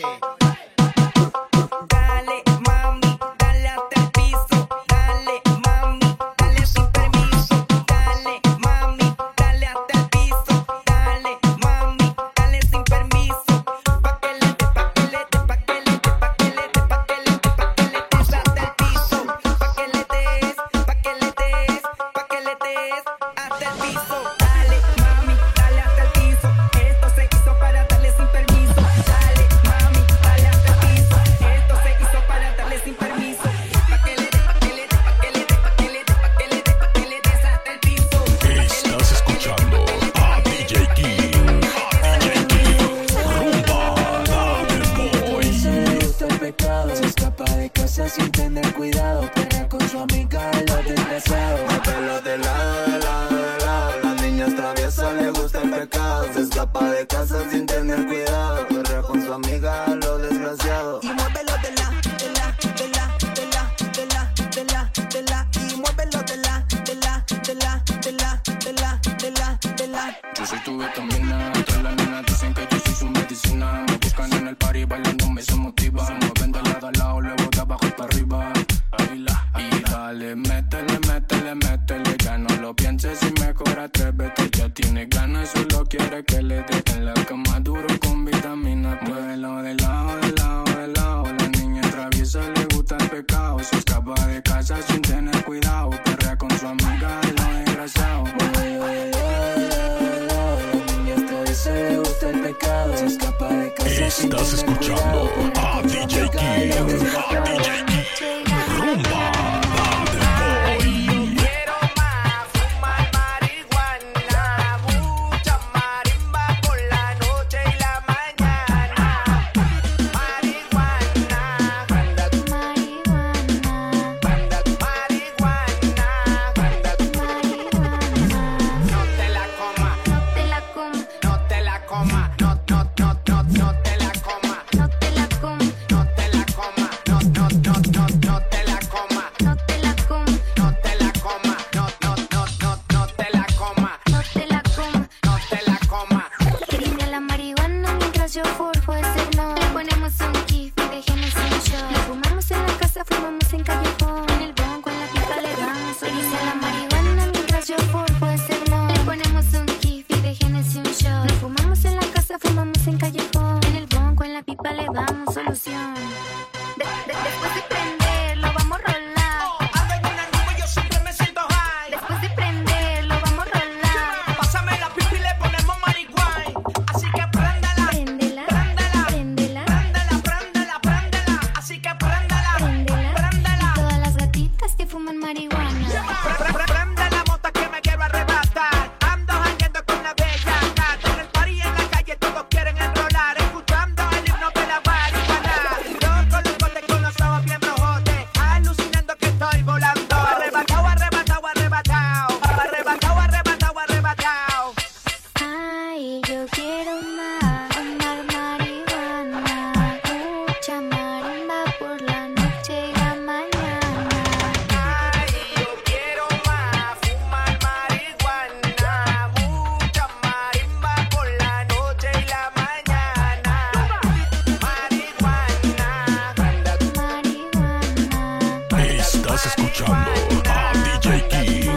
Dale, mami, dale hasta el piso. Dale, mami, dale sin permiso. Dale, mami, dale hasta el piso. Dale, mami, dale sin permiso. Pa' que le des, pa' que le des, pa' que le des, pa' que le des, pa' que le des, pa' que le des hasta el piso. Pa' que le des, pa' que le des, pa' que le des hasta el piso. Dale, mami, dale hasta el piso. Esto se hizo para darle sin permiso. Dale, mami, dale hasta el piso. Esto se hizo para darle sin permiso. Pa' que le des, pa' que le des, pa' que le des, pa' que le des, pa' que le des, pa' que le des hasta el piso. Estás escuchando a DJ King. DJ King. Rumba, Bad Boy. Se le gusta el pecado. Se escapa de casa sin tener cuidado. Pelea con su amiga los desgraciados. Pelo de lado, de lado, de lado. Las niñas traviesas le gusta el pecado. Se escapa de casa sin tener cuidado. Perrea con su amiga, lo desgraciado. Y muévelo de la, de la, de la, de la, de la, de la, de la. Y muévelo de la, de la, de la, de la, de la, de la, de la. Yo soy tu vitamina. Todas las nenas dicen que yo soy su medicina. Me buscan en el party bailando, se motiva. Se mueven de lado a lado, luego de abajo para arriba. Y dale, métele, métele, métele. Ya no lo pienses y mejor atrévete. Ya tiene ganas, solo quiere que le dé en la cama duro con vitamina. Muévelo de lado, de lado, de lado. La niña traviesa le gusta el pecado. Se escapa de casa sin tener cuidado. Perrea con su amiga, lo desgraciado. La niña traviesa le gusta el pecado. Se escapa de casa sin Estás tener escuchando cuidado. a DJ King. A DJ King. Rumba, Bad Boy. Mucha marimba por la noche y la mañana. Marihuana, banda tu marihuana, banda tu marihuana, banda tu marihuana. No te la coma, no te la coma, no te la coma, no te la coma, no te la coma, no te la coma, no te la coma, no te la coma, no te la coma, no te la coma, no te la coma, no te la coma. Quería la marihuana mientras yo forjo ese no. Le ponemos un kiff y déjenos un show. Lo fumamos en la casa, fumamos en callejón. En el banco, en la pista le damos. Quería la marihuana mientras yo forjo ese no. Le ponemos un kiff y déjenos un show. marihuana. Prende la mota que me quiero arrebatar. Ando jangueando con la bella gata. En el party en la calle todos quieren enrolar. Escuchando el himno de la marihuana. Yo con los cortes con los ojos bien rojotes. Alucinando que estoy volando. Arrebatado, arrebatado, arrebatado. Arrebatado, arrebatado, arrebatado. Ay, yo quiero más, fumar marihuana, mucha marimba por la noche y la mañana. Ay, yo quiero más, fumar marihuana, mucha marimba por la noche y la mañana. Marihuana. Estás escuchando a DJ King.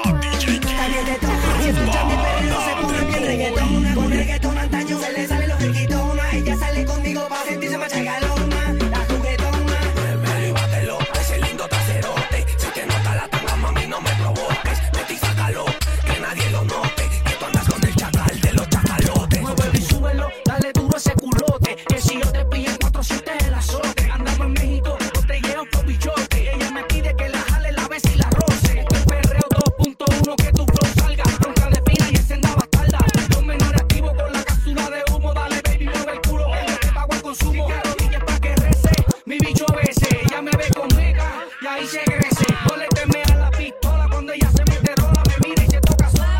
Escucha mi perreo, se pone bien reggaetona. Con reggaetón antaño se le sale los friquitona. Ella sale conmigo pa' sentirse más chagalona. La juguetona. Muévelo y bátelo, ese lindo traserote. Si te nota la tanga, mami, no me provoques. Vete y sácalo, que nadie lo note. Que tú andas con el chacal de los chacalotes. Muévelo y súbelo, dale duro ese culote. Que si yo te pillo en 4-7 el azote. Andamos en México, no te llevo por bichote. Ella me pide que la jale, la bese y la roce. Esto es perreo 2.1, que tu flow salga. Ronca de fina y encenda bastarda. Los menores activos con la cápsula de humo. Dale baby, mueve el culo, que te pago el consumo. Rodillas pa' que rece, mi bicho a veces. Ella me ve con mega y ahí se crece. No le teme a la pistola cuando ella se mete rola. Me mira y se toca sola.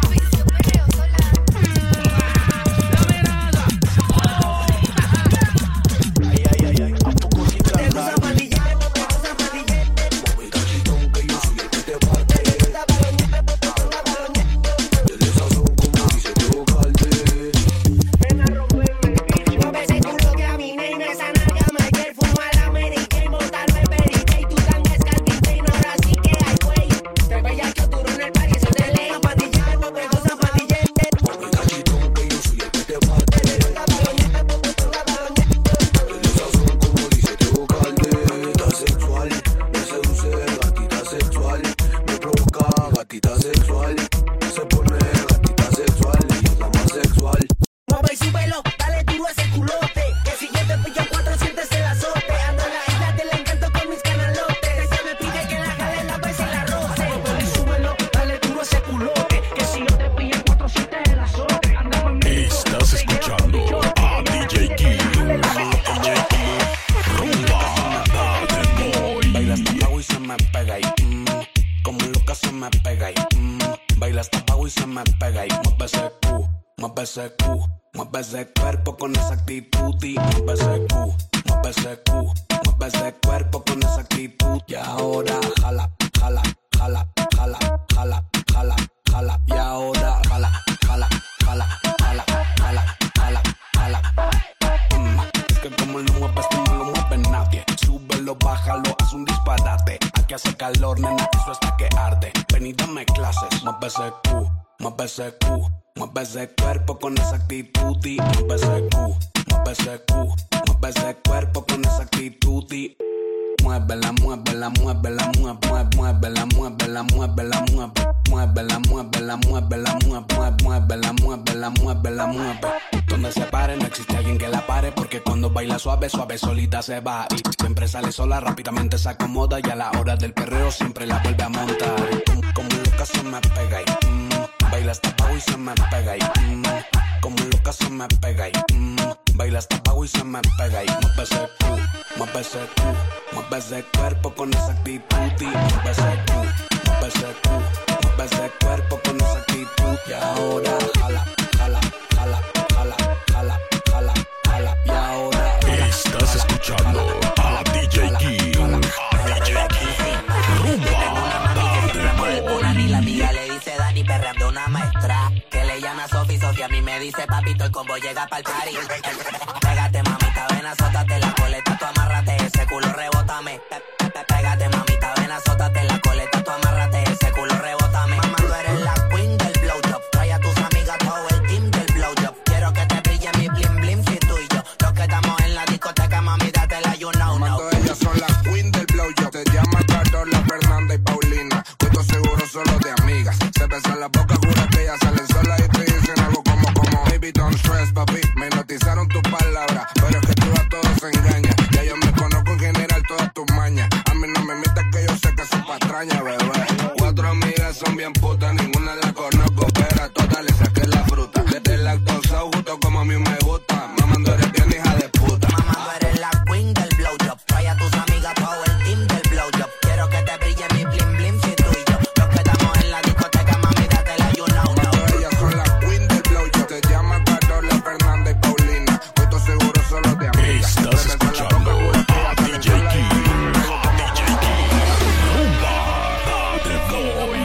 La mirada. Mueve ese culo que a mi nena esa naga me quiere fumar americano y botarme el perique. Y tú tan escaldite y ahora sí que hay güey. Te veía que duro en el parque, se te lee a pandillar, mueve cosas pandillete. Gatita sexual, me seduce, gatita sexual, me provoca, gatita sexual, se pone gatita sexual y es la más sexual. Mueve y súbelo, dale duro ese culote. Que si yo te pillo 4 sientes el azote. Ando en la isla del encanto con mis canalotes. Ella me pide que la jale, la bese y la roce. Muévelo y súbelo, dale duro ese culote. Que si yo te pillo en 4-7 el azote. Andamos en México, Estás escuchando a DJ King. Rumba, dale boy. Baila hasta abajo y se me pega y como loca se me pega y baila hasta abajo y se me pega y mueve ese cu, mueve ese cu, mueve ese cuerpo con esa actitud y mueve ese cu, mueve ese cu, mueve ese cuerpo con esa actitud y ahora jala, jala, jala, jala, jala, jala, jala y ahora jala, jala, jala, jala, jala, jala, jala. Es que como lo mueves tú no lo mueve nadie. Súbelo, bájalo, haz un disparate. Aquí hace calor, nena, eso hasta que arde. Ven y dame clases, mueve ese cu, mueve ese cu, mueve ese cuerpo con esa actitud y mueve ese cu, mueve ese cu, mueve ese cuerpo con esa actitud y muévela, muévela, muévela, muévela, muévela, muévela, muévela, muévela, muévela, muévela, muévela, muévela, muévela, muévela. Donde se pare no existe alguien que la pare porque cuando baila suave, suave solita se va y siempre sale sola, rápidamente se acomoda y a la hora del perreo siempre la vuelve a montar. Como loca se me pega y baila hasta abajo y se me pega y como loca se me pega y baila hasta abajo y se me pega y mueve ese cu, mueve ese cu, mueve ese cuerpo con esa actitud y mueve ese cu, mueve ese cu, mueve ese cuerpo con esa actitud y ahora jala, jala, jala, jala, jala, jala, jala y ahora Estás escuchando a DJ King. Rumba, dale boy. Una ni la amiga le dice Dani, perreando una maestra que le llama Sofi, Sofi a mí me dice papito, el combo llega pa'l party. Pégate mamita, ven azótate la coleta, tú amárrate ese culo, rebótame. Pégate mamita, ven azótate la coleta, tú amárrate ese culo, rebótame. Mamá, tú eres la queen del blowjob, trae a tus amigas todo el team del blowjob. Quiero que te brille mi blim blim si tú y yo, los que estamos en la discoteca, mami, dátela, you know, no. Todas ellas son las queen del blowjob. Te llaman Cardola, Fernanda y Paulina. Cuento seguro solo de amigas. Se besan la boca, jura que ellas salen solas y te dicen algo como baby, don't stress, papi. Me hipnotizaron tus palabras, pero es que tú a todos engañas. Ya yo me conozco en general todas tus mañas. A mí no me mientas que yo sé que soy patraña, bebé. son bien putas, ninguna la conozco, pero a todas le saqué la fruta. Desde el lactosa justo como a mí me gusta. Mamando eres bien hija de puta. Mamando eres la queen del blowjob. Trae a tus amigas power team del blowjob. Quiero que te brille mi bling bling si tú y yo nos quedamos en la discoteca, mami, dátela, you know, no. Ellas son la queen del blowjob. Te llama Carola, Fernández, Paulina. Hoy estoy seguro solo de amigas. Estás escuchando a DJ King. Rumba, Bad Boy.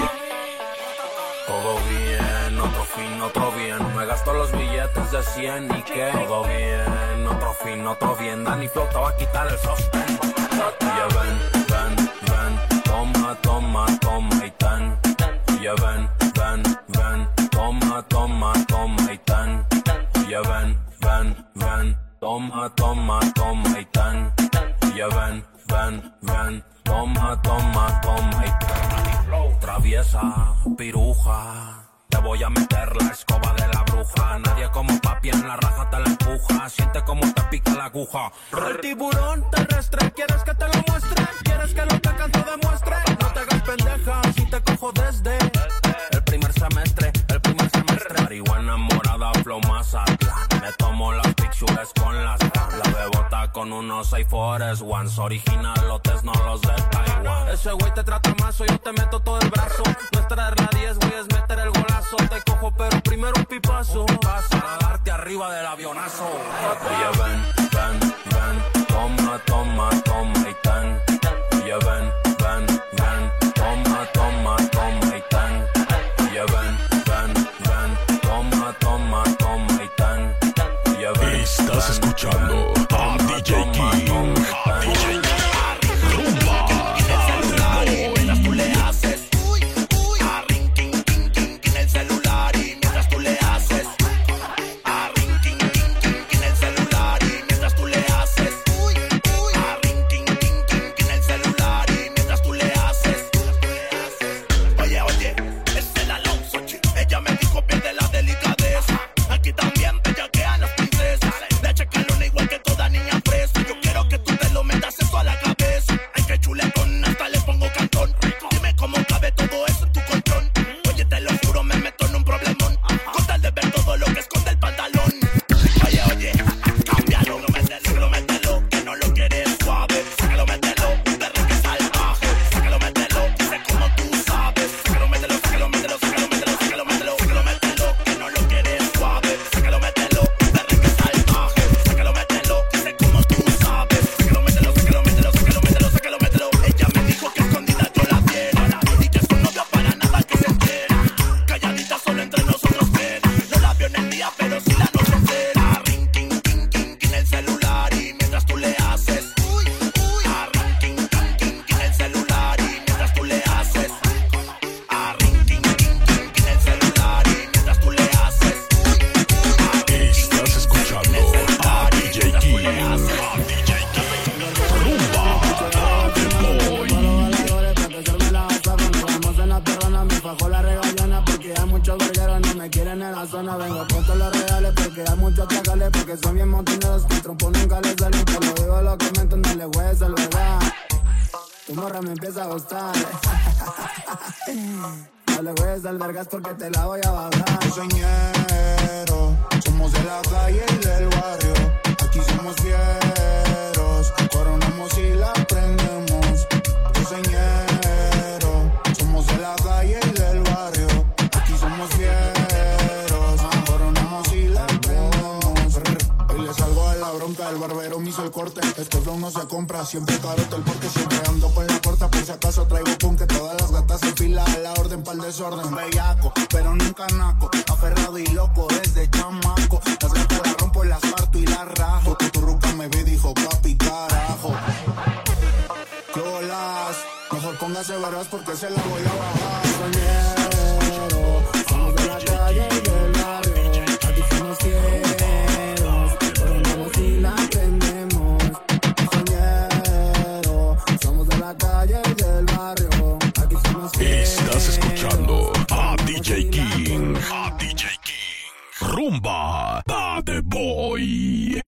Todo bien, otro fin, otro bien. Me gasto los billetes de 100 y que todo bien, otro fin, otro bien. Danny Flow te va a quitar el sostén. Ya ven, ven, ven, toma, toma, toma y tan. Ya ven, ven, ven, toma, toma, toma y tan. Ya ven, ven, ven, toma, toma, toma y tan. Ya ven, ven, ven, toma, toma, toma y tan. Traviesa, piruja. Te voy a meter la escoba de la bruja. Nadie como papi en la raja te la empuja. Siente como te pica la aguja. El tiburón terrestre, ¿quieres que te lo muestre? ¿Quieres que lo que canto demuestre? No te hagas pendeja, si te cojo desde el primer semestre, el primer semestre. Marihuana morada, flow Mazatlán. Me tomo las pictures con las la bebota con unos iPhones ones. Originalotes, no los de Taiwán. Ese güey te trata mazo, yo te meto todo el brazo. No es traer la 10, güey, es meter el golazo. Te cojo, pero primero un pipazo. Para darte arriba del avionazo. Oye, ven, ven, ven. Toma, toma, toma y tan. Oye, ven, ven, ven. Toma, toma, toma y tan. Oye, ven, ven, ven. Toma, toma, toma y tan. Oye, ven. Estás escuchando a DJ King. A DJ King. Rumba, Bad Boy. Mientras tú le haces a ring, king, king, king, king, el celular. Y mientras tú le haces a ring, king, king, king, king, el celular. Y mientras tú le haces a ring, king, king, king, king, el celular. Y mientras tú le haces. Oye, oye, es el Alonso, chico. Ella me dijo pierde la delicadeza. Aquí también bellaquean las princesas. Le checan igual que toda niña fresa. Yo quiero que tú te lo metas eso a la cabeza. Ay, que chuletón, hasta le pongo cantón. Dime cómo cabe todo eso en tu colchón. Oye, te lo juro, me meto en un problemón. Con tal de ver todo lo que esconde el pantalón. Oye, oye, cámbialo, mételo, que no lo quieres suave. Sácalo, mételo, perro que salvaje. Sácalo, mételo, sé como tú sabes. Sácalo, mételo, sácalo, mételo, sácalo, mételo, sácalo, mételo, sácalo, mételo, que no lo quieres suave. Sácalo, mételo, perro que salvaje. Sácalo, mételo, sé como tú sabes. Sácalo, mételo, sácalo, mételo, sácalo, mételo, sácalo, mételo. Ella me dijo que escondida yo la viera. Y que su novio para nada que se entera. Calladita solo entre nosotros ven. No la vio en el día, pero sí la noche entera. Ring, king, king, king, king, el celular. Y mientras tú le haces a ring, king, king, king, king, el celular. Y mientras tú le haces a ring, king, king, king, king, el celular. Y mientras tú le haces Estás escuchando a DJ King. A DJ King. Rumba, Bad Boy. Me quieren en la zona, vengo con todos los reales porque hay muchos chacales, porque son bien montoneros que trompo nunca les salen. Te lo digo lo que mento, no le juegues al verdad. Tu morra me empieza a gustar. No le juegues al vergas porque te la voy a bajar. Yo soy ñero, somos de la calle y del barrio. Aquí somos fieros, coronamos y la prendemos. Yo soy ñero, somos de la calle y del barrio. Aquí somos fieros, coronamos y la prendemos. Hoy le salgo de la bronca, el barbero me hizo el corte. Este flow no se compra, siempre carote el porte. Siempre ando con la corta, por si acaso traigo con que todas las gatas en fila a la orden pa'l desorden. Bellaco, pero nunca naco, aferrado y loco desde chamaco. Las gatas las rompo, las parto y las rajo. Tu ruca me ve, dijo papi, carajo. Clolas, mejor póngase verás porque se la voy a bajar. Soñero, somos de la calle y del barrio. Aquí somos fieros, coronamos y la prendemos. Soñero, somos de la calle y del barrio. Aquí somos fieros. Estás escuchando a DJ King. A DJ King. Rumba, Bad Boy.